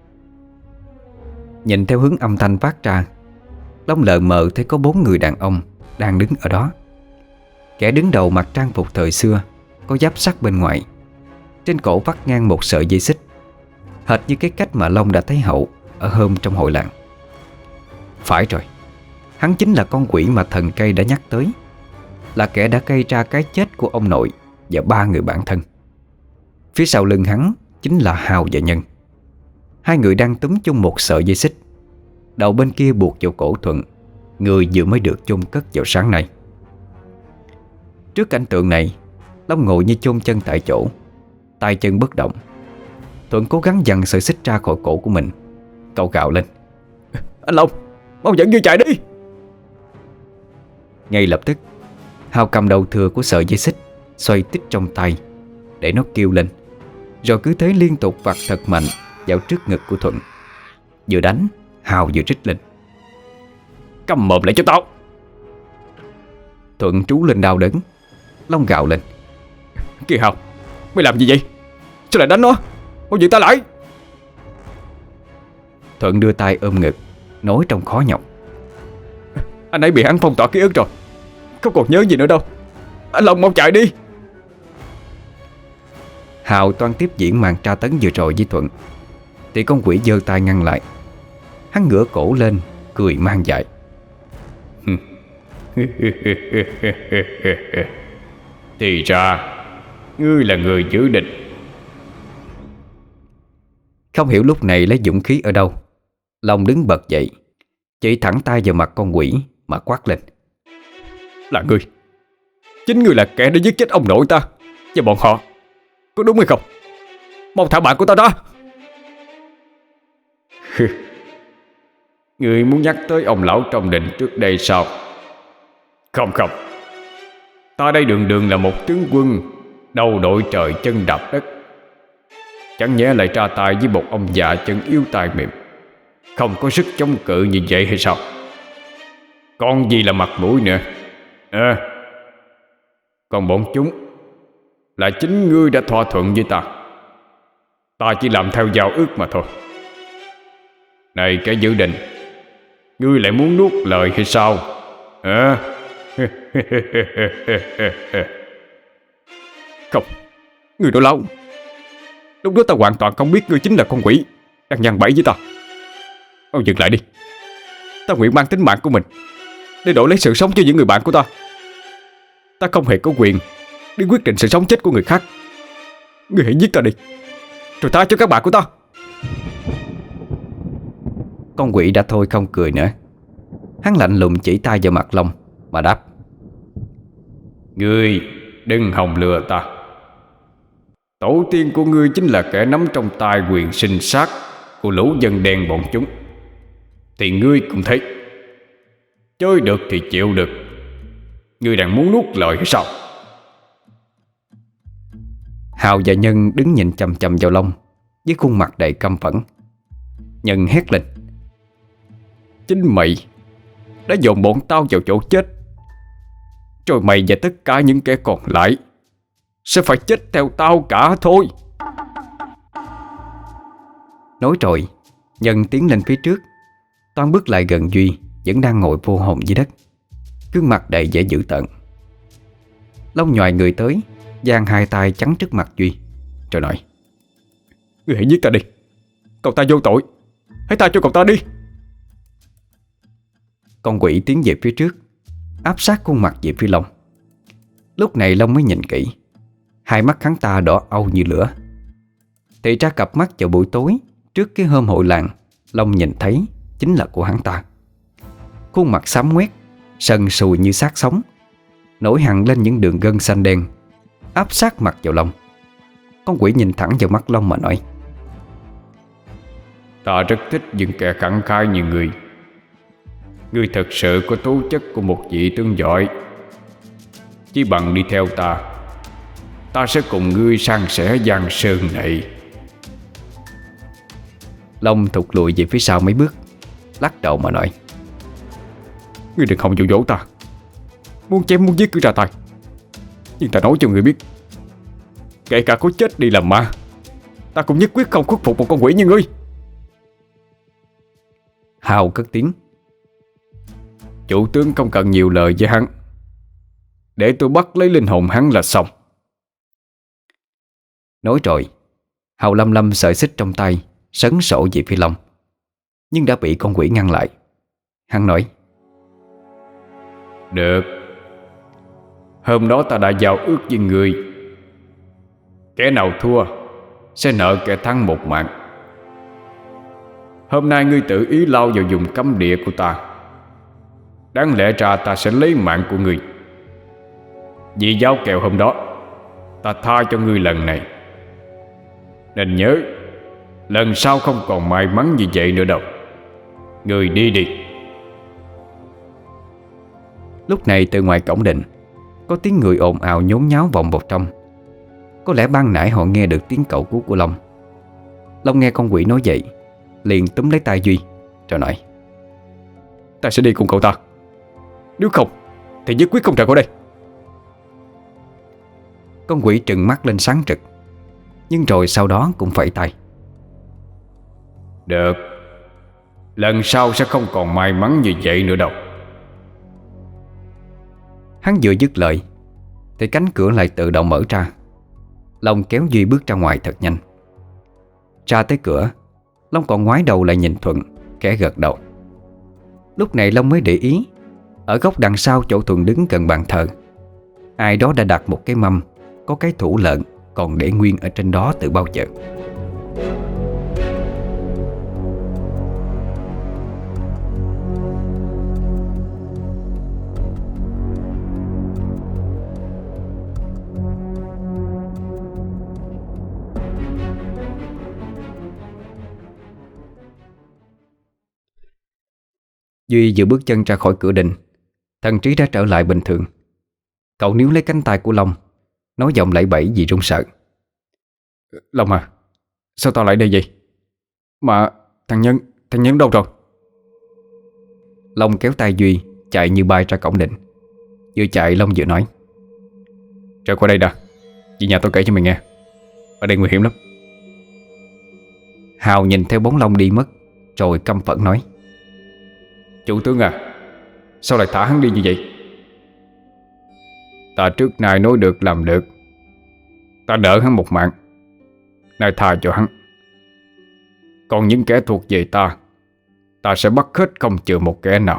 Nhìn theo hướng âm thanh phát ra, Long lờ mờ thấy có 4 người đàn ông đang đứng ở đó. Kẻ đứng đầu mặc trang phục thời xưa, có giáp sắt bên ngoài, trên cổ vắt ngang một sợi dây xích, hệt như cái cách mà Long đã thấy Hậu ở hôm trong hội làng. Phải rồi, hắn chính là con quỷ mà thần cây đã nhắc tới, là kẻ đã gây ra cái chết của ông nội và 3 người bạn thân. Phía sau lưng hắn chính là Hào và Nhân. Hai người đang túm chung một sợi dây xích, đầu bên kia buộc vào cổ Thuận, người vừa mới được chôn cất vào sáng nay. Trước cảnh tượng này, Long ngồi như chôn chân tại chỗ, tay chân bất động. Thuận cố gắng giằng sợi xích ra khỏi cổ của mình. Cậu gào lên: Anh Long, mau dẫn Duy chạy đi. Ngay lập tức, Hào cầm đầu thừa của sợi dây xích xoay tít trong tay để nó kêu lên, rồi cứ thế liên tục vặt thật mạnh vào trước ngực của Thuận. Vừa đánh, Hào vừa rít lên: Câm mồm lại cho tao. Thuận trú lên đau đớn. Long gào lên: Kìa Hào, mày làm gì vậy? Sao lại đánh nó? Mau dừng ta lại. Thuận đưa tay ôm ngực, nói trong khó nhọc: Anh ấy bị hắn phong tỏa ký ức rồi, không còn nhớ gì nữa đâu. Anh Long mau chạy đi. Hào toan tiếp diễn màn tra tấn vừa rồi với Thuận thì con quỷ giơ tay ngăn lại. Hắn ngửa cổ lên, cười man dại: Thì ra ngươi là người giữ định. Không hiểu lúc này lấy dũng khí ở đâu, Long đứng bật dậy, chỉ thẳng tay vào mặt con quỷ mà quát lên: Là ngươi, chính ngươi là kẻ đã giết chết ông nội ta và bọn họ, có đúng hay không? Mau thả bạn của ta ra. Ngươi muốn nhắc tới ông lão trong định trước đây sao? Không không, ta đây đường đường là một tướng quân đầu đội trời chân đạp đất, chẳng nhẽ lại ra tay với một ông già chân yếu tay mềm, không có sức chống cự như vậy hay sao? Còn gì là mặt mũi nữa. Còn bọn chúng là chính ngươi đã thỏa thuận với ta. Ta chỉ làm theo giao ước mà thôi. Này kẻ dự định, ngươi lại muốn nuốt lời hay sao? Không, ngươi đó lão. Lúc đó ta hoàn toàn không biết ngươi chính là con quỷ đang nhăn bẫy với ta. Mau dừng lại đi. Ta nguyện mang tính mạng của mình để đổi lấy sự sống cho những người bạn của ta. Ta không hề có quyền đi quyết định sự sống chết của người khác. Ngươi hãy giết ta đi, rồi tha cho các bạn của ta. Con quỷ đã thôi không cười nữa. Hắn lạnh lùng chỉ tay vào mặt Long mà đáp: Ngươi đừng hòng lừa ta. Tổ tiên của ngươi chính là kẻ nắm trong tay quyền sinh sát của lũ dân đen bọn chúng. Thì ngươi cũng thấy, chơi được thì chịu được. Ngươi đang muốn nuốt lời hay sao? Hào và Nhân đứng nhìn chằm chằm vào Long với khuôn mặt đầy căm phẫn. Nhân hét lên: Chính mày đã dồn bọn tao vào chỗ chết, rồi mày và tất cả những kẻ còn lại sẽ phải chết theo tao cả thôi. Nói rồi, Nhân tiến lên phía trước, toan bước lại gần Duy vẫn đang ngồi vô hồn dưới đất, gương mặt đầy vẻ dữ tợn. Long nhoài người tới, giang hai tay chắn trước mặt Duy, rồi nói: Ngươi hãy giết ta đi, cậu ta vô tội, hãy tha cho cậu ta đi. Con quỷ tiến về phía trước, áp sát khuôn mặt về phía Long. Lúc này Long mới nhìn kỹ, hai mắt hắn ta đỏ au như lửa. Thì ra cặp mắt vào buổi tối trước cái hôm hội làng Long nhìn thấy chính là của hắn ta. Khuôn mặt xám ngoét, sần sùi như xác sống, nổi hằn lên những đường gân xanh đen, áp sát mặt vào Long. Con quỷ nhìn thẳng vào mắt Long mà nói: Ta rất thích những kẻ khẳng khái như ngươi. Ngươi thật sự có tố chất của một vị tướng giỏi. Chỉ bằng đi theo ta, ta sẽ cùng ngươi san sẻ giang sơn này. Long thụt lùi về phía sau mấy bước, lắc đầu mà nói: Ngươi đừng hòng dụ dỗ ta. Muốn chém muốn giết cứ ra tay. Nhưng ta nói cho ngươi biết, kể cả có chết đi làm ma, ta cũng nhất quyết không khuất phục một con quỷ như ngươi. Hào cất tiếng: Chủ tướng không cần nhiều lời với hắn, để tôi bắt lấy linh hồn hắn là xong. Nói rồi, Hào lăm lăm sợi xích trong tay, sấn sổ về phía Long, nhưng đã bị con quỷ ngăn lại. Hắn nói: Được, hôm đó ta đã giao ước với ngươi, kẻ nào thua sẽ nợ kẻ thắng một mạng. Hôm nay ngươi tự ý lao vào vùng cấm địa của ta, đáng lẽ ra ta sẽ lấy mạng của ngươi. Vì giao kèo hôm đó, ta tha cho ngươi lần này. Nên nhớ, lần sau không còn may mắn như vậy nữa đâu. Ngươi đi đi. Lúc này từ ngoài cổng đình có tiếng người ồn ào nhốn nháo vọng vào trong. Có lẽ ban nãy họ nghe được tiếng cẩu cứu của Long. Long nghe con quỷ nói vậy, liền túm lấy tay Duy rồi nói: Ta sẽ đi cùng cậu ta. Nếu không, thì nhất quyết không rời khỏi đây. Con quỷ trừng mắt lên sáng trực, nhưng rồi sau đó cũng phẩy tay. Được, lần sau sẽ không còn may mắn như vậy nữa đâu. Hắn vừa dứt lời thì cánh cửa lại tự động mở ra. Long kéo Duy bước ra ngoài thật nhanh. Ra tới cửa, Long còn ngoái đầu lại nhìn Thuận, khẽ gật đầu. Lúc này Long mới để ý, ở góc đằng sau chỗ Thuận đứng gần bàn thờ, ai đó đã đặt một cái mâm có cái thủ lợn còn để nguyên ở trên đó từ bao giờ. Duy vừa bước chân ra khỏi cửa đình, thần trí đã trở lại bình thường. Cậu níu lấy cánh tay của Long, nói giọng lẫy bẫy vì run sợ. Long à, sao tao lại đây vậy? Mà thằng Nhân đâu rồi? Long kéo tay Duy chạy như bay ra cổng đình. Vừa chạy Long vừa nói: Trở qua đây đã, chị nhà tôi kể cho mày nghe. Ở đây nguy hiểm lắm. Hào nhìn theo bóng Long đi mất, rồi căm phẫn nói: Chủ tướng à, sao lại thả hắn đi như vậy? Ta trước nay nói được làm được, ta đỡ hắn một mạng, nay tha cho hắn. Còn những kẻ thuộc về ta sẽ bắt hết không chừa một kẻ nào.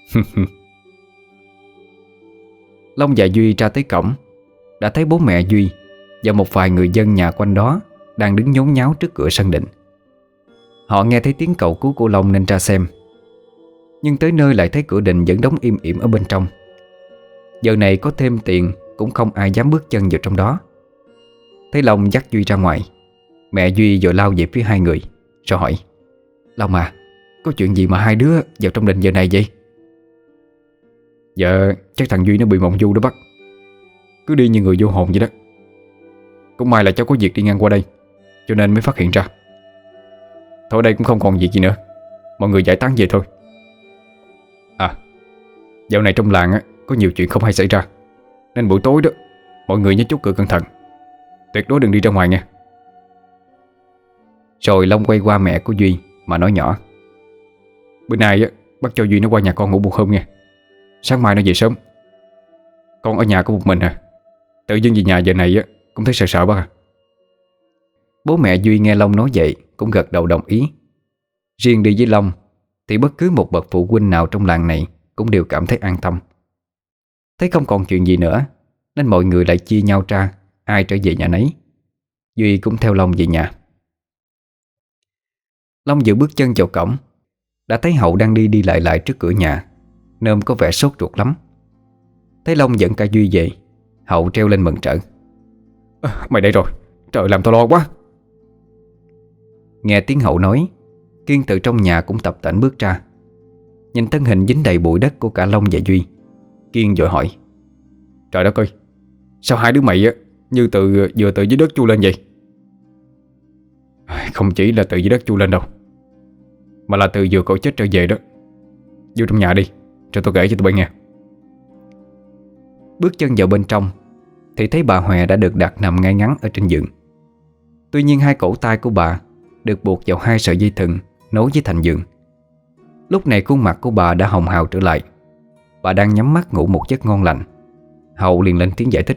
Long và Duy ra tới cổng, đã thấy bố mẹ Duy và một vài người dân nhà quanh đó đang đứng nhốn nháo trước cửa sân đình. Họ nghe thấy tiếng cầu cứu của Long nên ra xem, nhưng tới nơi lại thấy cửa đình vẫn đóng im ỉm ở bên trong. Giờ này có thêm tiền cũng không ai dám bước chân vào trong đó. Thấy Long dắt Duy ra ngoài, mẹ Duy vội lao về phía hai người, rồi hỏi: Long à, có chuyện gì mà hai đứa vào trong đình giờ này vậy? Dạ, chắc thằng Duy nó bị mộng du đó bác. Cứ đi như người vô hồn vậy đó. Cũng may là cháu có việc đi ngang qua đây, cho nên mới phát hiện ra. Thôi đây cũng không còn việc gì nữa, mọi người giải tán về thôi. À, dạo này trong làng có nhiều chuyện không hay xảy ra, nên buổi tối đó mọi người nhớ chốt cửa cẩn thận, tuyệt đối đừng đi ra ngoài nha. Rồi Long quay qua mẹ của Duy mà nói nhỏ: Bữa nay bác cho Duy nó qua nhà con ngủ một hôm nha. Sáng mai nó về sớm. Con ở nhà có một mình à, tự dưng về nhà giờ này cũng thấy sợ sợ bác à. Bố mẹ Duy nghe Long nói vậy cũng gật đầu đồng ý. Riêng đi với Long thì bất cứ một bậc phụ huynh nào trong làng này cũng đều cảm thấy an tâm. Thấy không còn chuyện gì nữa nên mọi người lại chia nhau ra, ai trở về nhà nấy. Duy cũng theo Long về nhà. Long vừa bước chân vào cổng, đã thấy Hậu đang đi đi lại trước cửa nhà, nơm có vẻ sốt ruột lắm. Thấy Long dẫn cả Duy về, Hậu treo lên mừng rỡ: Mày đây rồi, trời làm tao lo quá. Nghe tiếng Hậu nói, Kiên từ trong nhà cũng tập tễnh bước ra. Nhìn thân hình dính đầy bụi đất của cả Long và Duy, Kiên vội hỏi: Trời đất ơi, sao hai đứa mày như vừa từ dưới đất chui lên vậy? Không chỉ là từ dưới đất chui lên đâu, mà là từ vừa cõi chết trở về đó. Vô trong nhà đi, cho tôi kể cho tụi bay nghe. Bước chân vào bên trong thì thấy bà Hòe đã được đặt nằm ngay ngắn ở trên giường. Tuy nhiên hai cổ tay của bà được buộc vào hai sợi dây thừng nối với thành giường. Lúc này khuôn mặt của bà đã hồng hào trở lại. Bà đang nhắm mắt ngủ một giấc ngon lành. Hậu liền lên tiếng giải thích: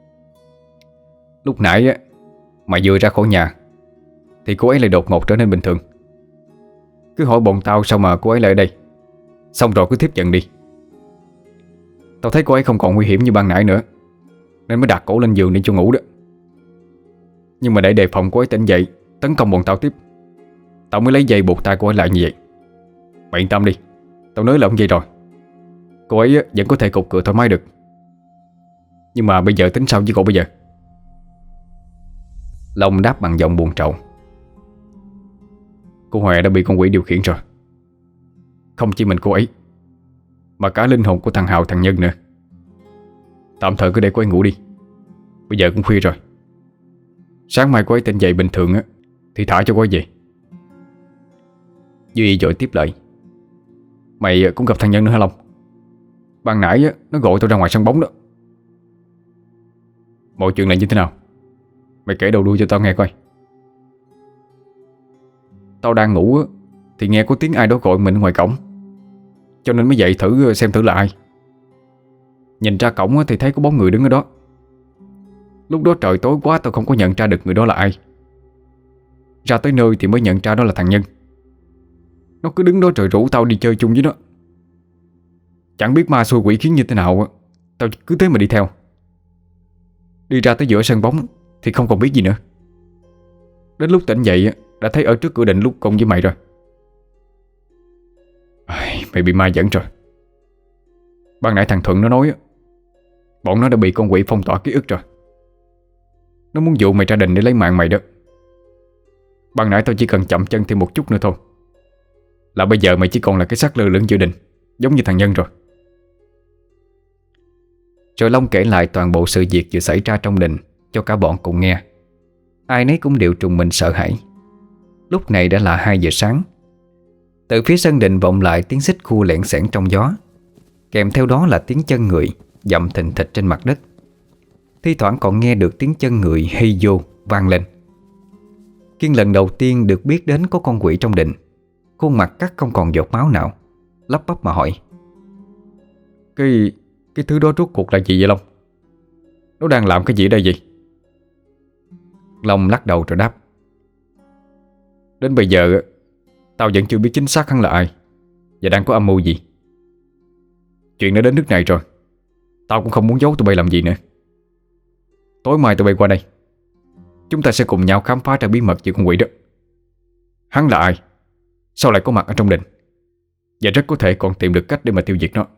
Lúc nãy mày vừa ra khỏi nhà thì cô ấy lại đột ngột trở nên bình thường. Cứ hỏi bọn tao sao mà cô ấy lại ở đây, xong rồi cứ tiếp nhận đi. Tao thấy cô ấy không còn nguy hiểm như ban nãy nữa, nên mới đặt cổ lên giường để cho ngủ đó. Nhưng mà để đề phòng cô ấy tỉnh dậy tấn công bọn tao tiếp, tao mới lấy dây buộc tay cô ấy lại như vậy. Mày yên tâm đi, tao nới lỏng dây rồi. Cô ấy vẫn có thể cục cửa thoải mái được. Nhưng mà bây giờ tính sao với cô bây giờ? Long đáp bằng giọng buồn trầu: Cô Hòe đã bị con quỷ điều khiển rồi. Không chỉ mình cô ấy, mà cả linh hồn của thằng Hào thằng Nhân nữa. Tạm thời cứ để cô ấy ngủ đi, bây giờ cũng khuya rồi. Sáng mai cô ấy tỉnh dậy bình thường thì thả cho cô ấy về. Duy vội tiếp lời: Mày cũng gặp thằng Nhân nữa hả Long? Ban nãy á, nó gọi tôi ra ngoài sân bóng đó. Mọi chuyện là như thế nào? Mày kể đầu đuôi cho tao nghe coi. Tao đang ngủ á, thì nghe có tiếng ai đó gọi mình ngoài cổng, cho nên mới dậy thử xem thử là ai. Nhìn ra cổng á, thì thấy có bóng người đứng ở đó. Lúc đó trời tối quá tao không có nhận ra được người đó là ai. Ra tới nơi thì mới nhận ra đó là thằng Nhân. Nó cứ đứng đó rồi rủ tao đi chơi chung với nó. Chẳng biết ma xui quỷ khiến như thế nào á, tao cứ thế mà đi theo. Đi ra tới giữa sân bóng thì không còn biết gì nữa. Đến lúc tỉnh dậy á, đã thấy ở trước cửa định lúc cùng với mày rồi. Mày bị ma dẫn rồi. Ban nãy thằng Thuận nó nói á, bọn nó đã bị con quỷ phong tỏa ký ức rồi. Nó muốn dụ mày ra đình để lấy mạng mày đó. Ban nãy tao chỉ cần chậm chân thêm một chút nữa thôi là bây giờ mày chỉ còn là cái xác lơ lửng giữa đình, giống như thằng Nhân rồi. Rồi Long kể lại toàn bộ sự việc vừa xảy ra trong đình cho cả bọn cùng nghe. Ai nấy cũng đều trùng mình sợ hãi. Lúc này đã là 2 giờ sáng. Từ phía sân đình vọng lại tiếng xích khua lẻn xẻn trong gió, kèm theo đó là tiếng chân người dậm thình thịch trên mặt đất. Thi thoảng còn nghe được tiếng chân người hây vô vang lên. Kiên lần đầu tiên được biết đến có con quỷ trong đình, khuôn mặt cắt không còn giọt máu nào, lắp bắp mà hỏi: Cái thứ đó rốt cuộc là gì vậy Long? Nó đang làm cái gì ở đây vậy? Long lắc đầu rồi đáp: Đến bây giờ tao vẫn chưa biết chính xác hắn là ai và đang có âm mưu gì. Chuyện đã đến nước này rồi, tao cũng không muốn giấu tụi bay làm gì nữa. Tối mai tụi bay qua đây, chúng ta sẽ cùng nhau khám phá ra bí mật về con quỷ đó. Hắn là ai? Sao lại có mặt ở trong đình? Và rất có thể còn tìm được cách để mà tiêu diệt nó.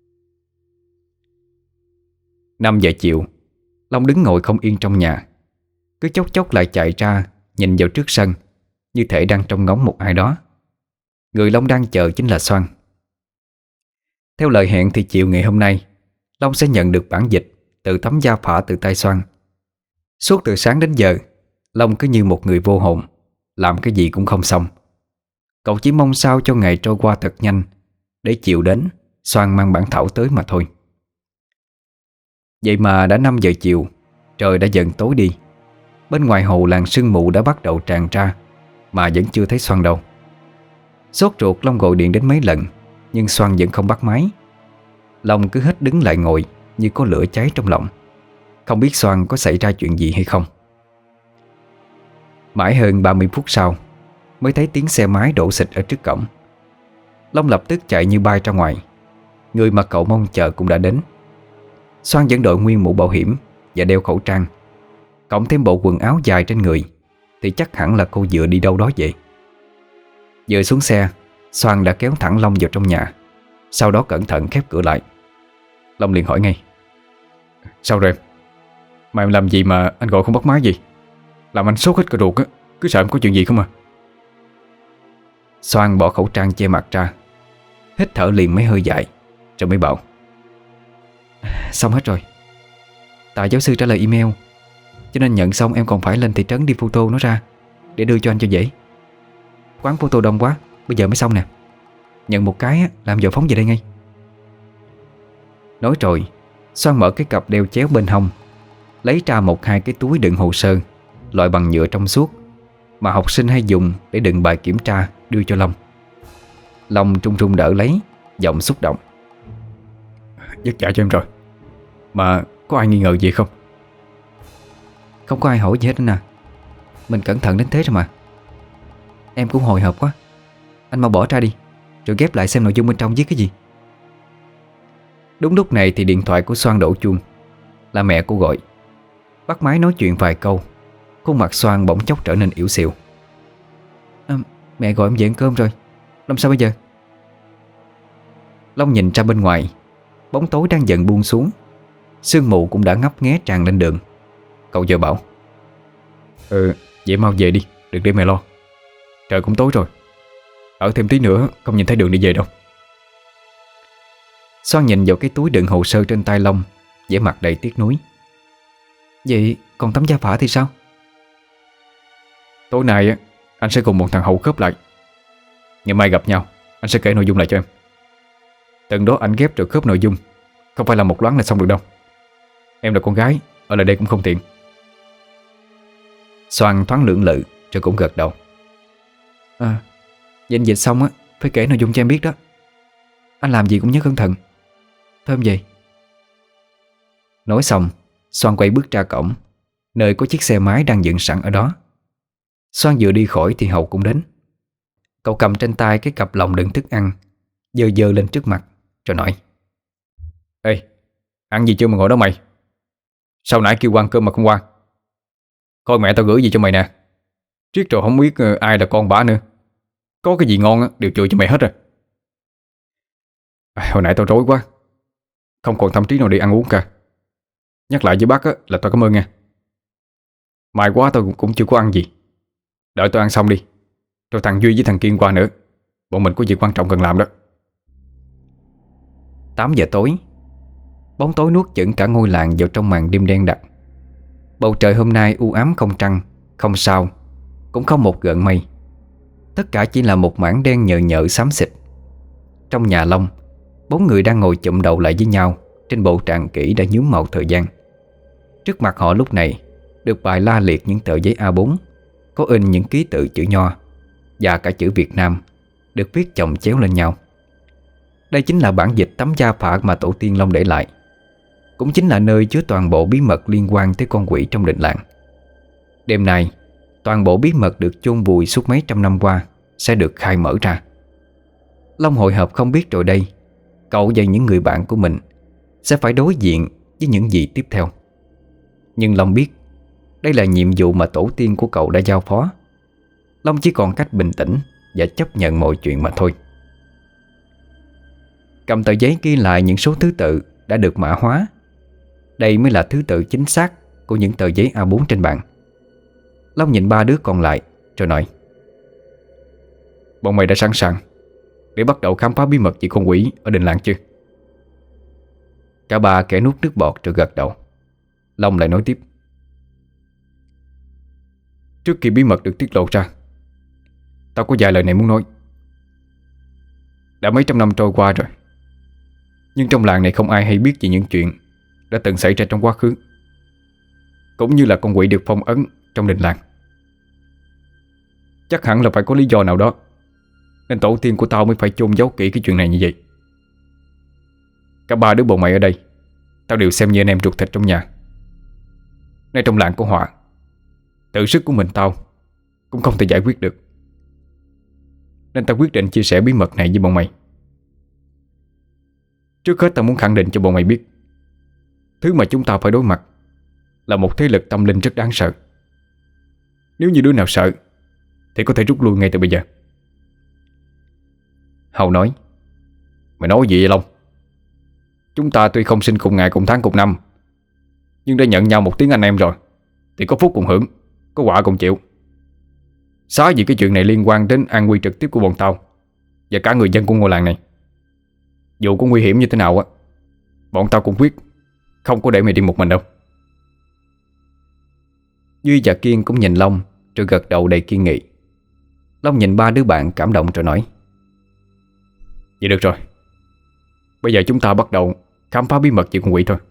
5 giờ chiều, Long đứng ngồi không yên trong nhà, cứ chốc chốc lại chạy ra nhìn vào trước sân, như thể đang trông ngóng một ai đó. Người Long đang chờ chính là Xoan. Theo lời hẹn thì chiều ngày hôm nay Long sẽ nhận được bản dịch từ tấm gia phả từ tay Xoan. Suốt từ sáng đến giờ, Long cứ như một người vô hồn, làm cái gì cũng không xong. Cậu chỉ mong sao cho ngày trôi qua thật nhanh, để chiều đến Xoan mang bản thảo tới mà thôi. Vậy mà đã 5 giờ chiều, trời đã dần tối đi. Bên ngoài hồ làng sương mù đã bắt đầu tràn ra, mà vẫn chưa thấy Xoan đâu. Sốt ruột, Long gọi điện đến mấy lần, nhưng Xoan vẫn không bắt máy. Long cứ hết đứng lại ngồi như có lửa cháy trong lòng, không biết Xoan có xảy ra chuyện gì hay không. Mãi hơn 30 phút sau mới thấy tiếng xe máy đổ xịch ở trước cổng. Long lập tức chạy như bay ra ngoài. Người mà cậu mong chờ cũng đã đến. Xoan vẫn đội nguyên mũ bảo hiểm và đeo khẩu trang, cộng thêm bộ quần áo dài trên người, thì chắc hẳn là cô vừa đi đâu đó vậy. Vừa xuống xe, Xoan đã kéo thẳng Long vào trong nhà, sau đó cẩn thận khép cửa lại. Long liền hỏi ngay: Sao rồi em? Mà em làm gì mà anh gọi không bắt máy gì? Làm anh sốt hết cả ruột á, cứ sợ em có chuyện gì không à? Xoan bỏ khẩu trang che mặt ra, hít thở liền mấy hơi dài, rồi mới bảo: Xong hết rồi. Tại giáo sư trả lời email, cho nên nhận xong em còn phải lên thị trấn đi photo nó ra để đưa cho anh cho dễ. Quán photo đông quá, bây giờ mới xong nè. Nhận một cái làm giờ phóng về đây ngay. Nói rồi, Xoan mở cái cặp đeo chéo bên hông, lấy ra 1-2 cái túi đựng hồ sơ, loại bằng nhựa trong suốt mà học sinh hay dùng để đựng bài kiểm tra, đưa cho Long. Long trung trung đỡ lấy, giọng xúc động: Vất vả cho em rồi. Mà có ai nghi ngờ gì không? Không có ai hỏi gì hết anh à. Mình cẩn thận đến thế rồi mà. Em cũng hồi hộp quá. Anh mau bỏ ra đi, rồi ghép lại xem nội dung bên trong viết cái gì. Đúng lúc này thì điện thoại của Xoan đổ chuông. Là mẹ cô gọi. Bắt máy nói chuyện vài câu, khuôn mặt Xoan bỗng chốc trở nên ỉu xìu. Mẹ gọi em về ăn cơm rồi, làm sao bây giờ? Long nhìn ra bên ngoài, bóng tối đang dần buông xuống, sương mù cũng đã ngấp nghé tràn lên đường. Cậu vợ bảo: Vậy mau về đi, đừng để mẹ lo. Trời cũng tối rồi, ở thêm tí nữa không nhìn thấy đường đi về đâu. Xoan nhìn vào cái túi đựng hồ sơ trên tay Long, vẻ mặt đầy tiếc nuối. Vậy còn tấm gia phả thì sao? Tối nay anh sẽ cùng một thằng Hậu khớp lại. Ngày mai gặp nhau, anh sẽ kể nội dung lại cho em. Từng đó anh ghép rồi khớp nội dung Không phải là một loáng là xong được đâu. Em là con gái, ở lại đây cũng không tiện. Soan thoáng lưỡng lự rồi cũng gật đầu. Danh dịch xong á, phải kể nội dung cho em biết đó. Anh làm gì cũng nhớ cẩn thận. Thôi em về. Nói xong, Soan quay bước ra cổng, nơi có chiếc xe máy đang dựng sẵn ở đó. Soan vừa đi khỏi thì Hậu cũng đến. Cậu cầm trên tay cái cặp lồng đựng thức ăn, dơ dơ lên trước mặt rồi nói: Ê, ăn gì chưa mà ngồi đó mày? Sao nãy kêu ăn cơm mà không qua? Coi mẹ tao gửi gì cho mày nè. Riết rồi không biết ai là con bả nữa. Có cái gì ngon á, đều chừa cho mày hết rồi. Hồi nãy tao rối quá, không còn tâm trí nào đi ăn uống cả. Nhắc lại với bác á, là tao cảm ơn nha. Mai quá tao cũng chưa có ăn gì. Đợi tao ăn xong đi, rồi thằng Duy với thằng Kiên qua nữa. Bọn mình có việc quan trọng cần làm đó. 8 giờ tối. Bóng tối nuốt chửng cả ngôi làng vào trong màn đêm đen đặc. Bầu trời hôm nay u ám, không trăng, không sao, cũng không một gợn mây. Tất cả chỉ là một mảng đen nhợ nhợ xám xịt. Trong nhà Long, 4 người đang ngồi chụm đầu lại với nhau trên bộ tràng kỹ đã nhuốm màu thời gian. Trước mặt họ lúc này được bày la liệt những tờ giấy A4, có in những ký tự chữ Nho và cả chữ Việt Nam, được viết chồng chéo lên nhau. Đây chính là bản dịch tấm gia phả mà tổ tiên Long để lại, cũng chính là nơi chứa toàn bộ bí mật liên quan tới con quỷ trong đình làng. Đêm nay, toàn bộ bí mật được chôn vùi suốt mấy trăm năm qua sẽ được khai mở ra. Long hồi hộp không biết rồi đây, cậu và những người bạn của mình sẽ phải đối diện với những gì tiếp theo. Nhưng Long biết đây là nhiệm vụ mà tổ tiên của cậu đã giao phó. Long chỉ còn cách bình tĩnh và chấp nhận mọi chuyện mà thôi. Cầm tờ giấy ghi lại những số thứ tự đã được mã hóa. Đây mới là thứ tự chính xác của những tờ giấy A4 trên bàn. Long nhìn 3 đứa còn lại rồi nói: Bọn mày đã sẵn sàng để bắt đầu khám phá bí mật về con quỷ ở đình làng chưa? Cả ba kẻ nuốt nước bọt rồi gật đầu. Long lại nói tiếp: Trước khi bí mật được tiết lộ ra, tao có vài lời này muốn nói. Đã mấy trăm năm trôi qua rồi, nhưng trong làng này không ai hay biết về những chuyện đã từng xảy ra trong quá khứ, cũng như là con quỷ được phong ấn trong đình làng. Chắc hẳn là phải có lý do nào đó, nên tổ tiên của tao mới phải chôn giấu kỹ cái chuyện này như vậy. Cả 3 đứa bọn mày ở đây, tao đều xem như anh em ruột thịt trong nhà. Nay trong làng có họa, tự sức của mình tao cũng không thể giải quyết được, nên tao quyết định chia sẻ bí mật này với bọn mày. Trước hết tao muốn khẳng định cho bọn mày biết, thứ mà chúng ta phải đối mặt là một thế lực tâm linh rất đáng sợ. Nếu như đứa nào sợ thì có thể rút lui ngay từ bây giờ. Hậu nói: Mày nói gì vậy Long? Chúng ta tuy không sinh cùng ngày cùng tháng cùng năm, nhưng đã nhận nhau một tiếng anh em rồi, thì có phúc cùng hưởng, có quả cùng chịu. Xá gì cái chuyện này liên quan đến an nguy trực tiếp của bọn tao và cả người dân của ngôi làng này. Dù có nguy hiểm như thế nào á, bọn tao cũng quyết không có để mày đi một mình đâu. Duy và Kiên cũng nhìn Long rồi gật đầu đầy kiên nghị. Long nhìn 3 đứa bạn cảm động rồi nói: Vậy được rồi, bây giờ chúng ta bắt đầu khám phá bí mật về con quỷ thôi.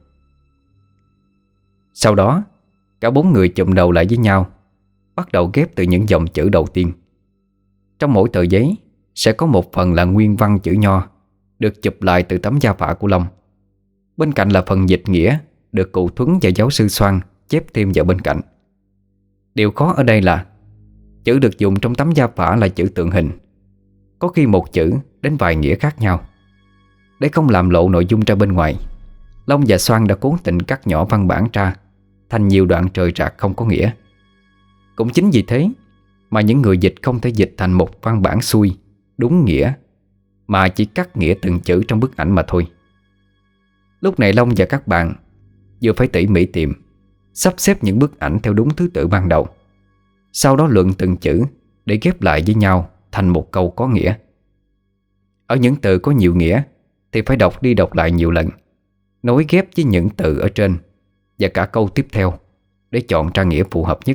Sau đó, cả 4 người chụm đầu lại với nhau, bắt đầu ghép từ những dòng chữ đầu tiên. Trong mỗi tờ giấy sẽ có một phần là nguyên văn chữ Nho, được chụp lại từ tấm gia phả của Long. Bên cạnh là phần dịch nghĩa được cụ Thuấn và giáo sư Soan chép thêm vào bên cạnh. Điều khó ở đây là chữ được dùng trong tấm gia phả là chữ tượng hình, có khi một chữ đến vài nghĩa khác nhau. Để không làm lộ nội dung ra bên ngoài, Long và Soan đã cố tình cắt nhỏ văn bản ra thành nhiều đoạn rời rạc không có nghĩa. Cũng chính vì thế mà những người dịch không thể dịch thành một văn bản xuôi, đúng nghĩa, mà chỉ cắt nghĩa từng chữ trong bức ảnh mà thôi. Lúc này Long và các bạn vừa phải tỉ mỉ tìm, sắp xếp những bức ảnh theo đúng thứ tự ban đầu, sau đó luận từng chữ để ghép lại với nhau thành một câu có nghĩa. Ở những từ có nhiều nghĩa thì phải đọc đi đọc lại nhiều lần, nối ghép với những từ ở trên và cả câu tiếp theo để chọn ra nghĩa phù hợp nhất.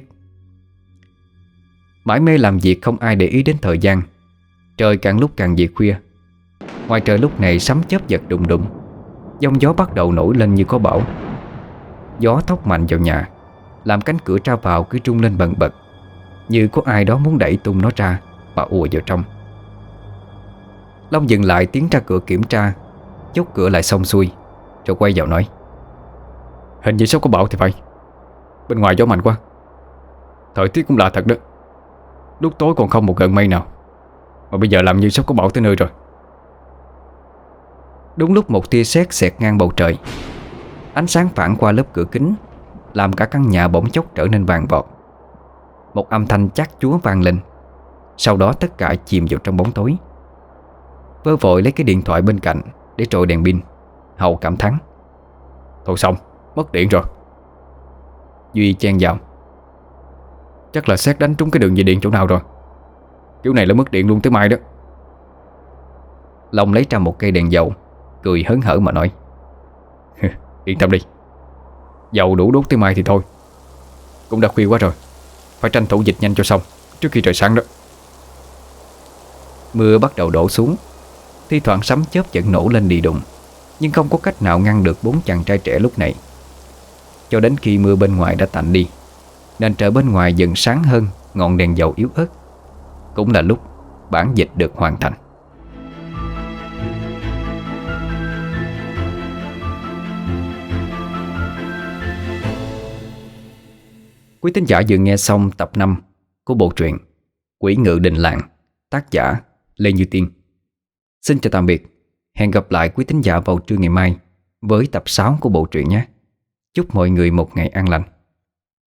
Mãi mê làm việc không ai để ý đến thời gian. Trời càng lúc càng về khuya. Ngoài trời lúc này sấm chớp giật đùng đùng, Giông gió bắt đầu nổi lên như có bão. Gió thốc mạnh vào nhà, làm cánh cửa ra vào cứ rung lên bần bật, như có ai đó muốn đẩy tung nó ra và ùa vào trong. Long dừng lại tiến ra cửa kiểm tra, chốt cửa lại xong xuôi, rồi quay vào nói: Hình như sắp có bão thì phải. Bên ngoài gió mạnh quá. Thời tiết cũng lạ thật đó. Lúc tối còn không một gợn mây nào, mà bây giờ làm như sắp có bão tới nơi rồi. Đúng lúc một tia sét xẹt ngang bầu trời, ánh sáng phản qua lớp cửa kính, làm cả căn nhà bỗng chốc trở nên vàng vọt. Một âm thanh chát chúa vang lên. Sau đó tất cả chìm vào trong bóng tối. Vơ vội lấy cái điện thoại bên cạnh để trội đèn pin, Hậu cảm thán: Thôi xong, mất điện rồi. Duy chen vào: Chắc là sét đánh trúng cái đường dây điện chỗ nào rồi. Kiểu này là mất điện luôn tới mai đó. Long lấy ra một cây đèn dầu, cười hớn hở mà nói: Yên tâm đi, dầu đủ đốt tới mai thì thôi. Cũng đã khuya quá rồi, phải tranh thủ dịch nhanh cho xong trước khi trời sáng đó. Mưa bắt đầu đổ xuống, thi thoảng sấm chớp vẫn nổ lên đì đùng, nhưng không có cách nào ngăn được bốn chàng trai trẻ lúc này. Cho đến khi mưa bên ngoài đã tạnh đi, nền trời bên ngoài dần sáng hơn ngọn đèn dầu yếu ớt. Cũng là lúc bản dịch được hoàn thành. Quý thính giả vừa nghe xong tập 5 của bộ truyện Quỷ Ngự Đình Làng, tác giả Lê Như Tiên. Xin chào tạm biệt. Hẹn gặp lại quý thính giả vào trưa ngày mai với tập 6 của bộ truyện nhé. Chúc mọi người một ngày an lành.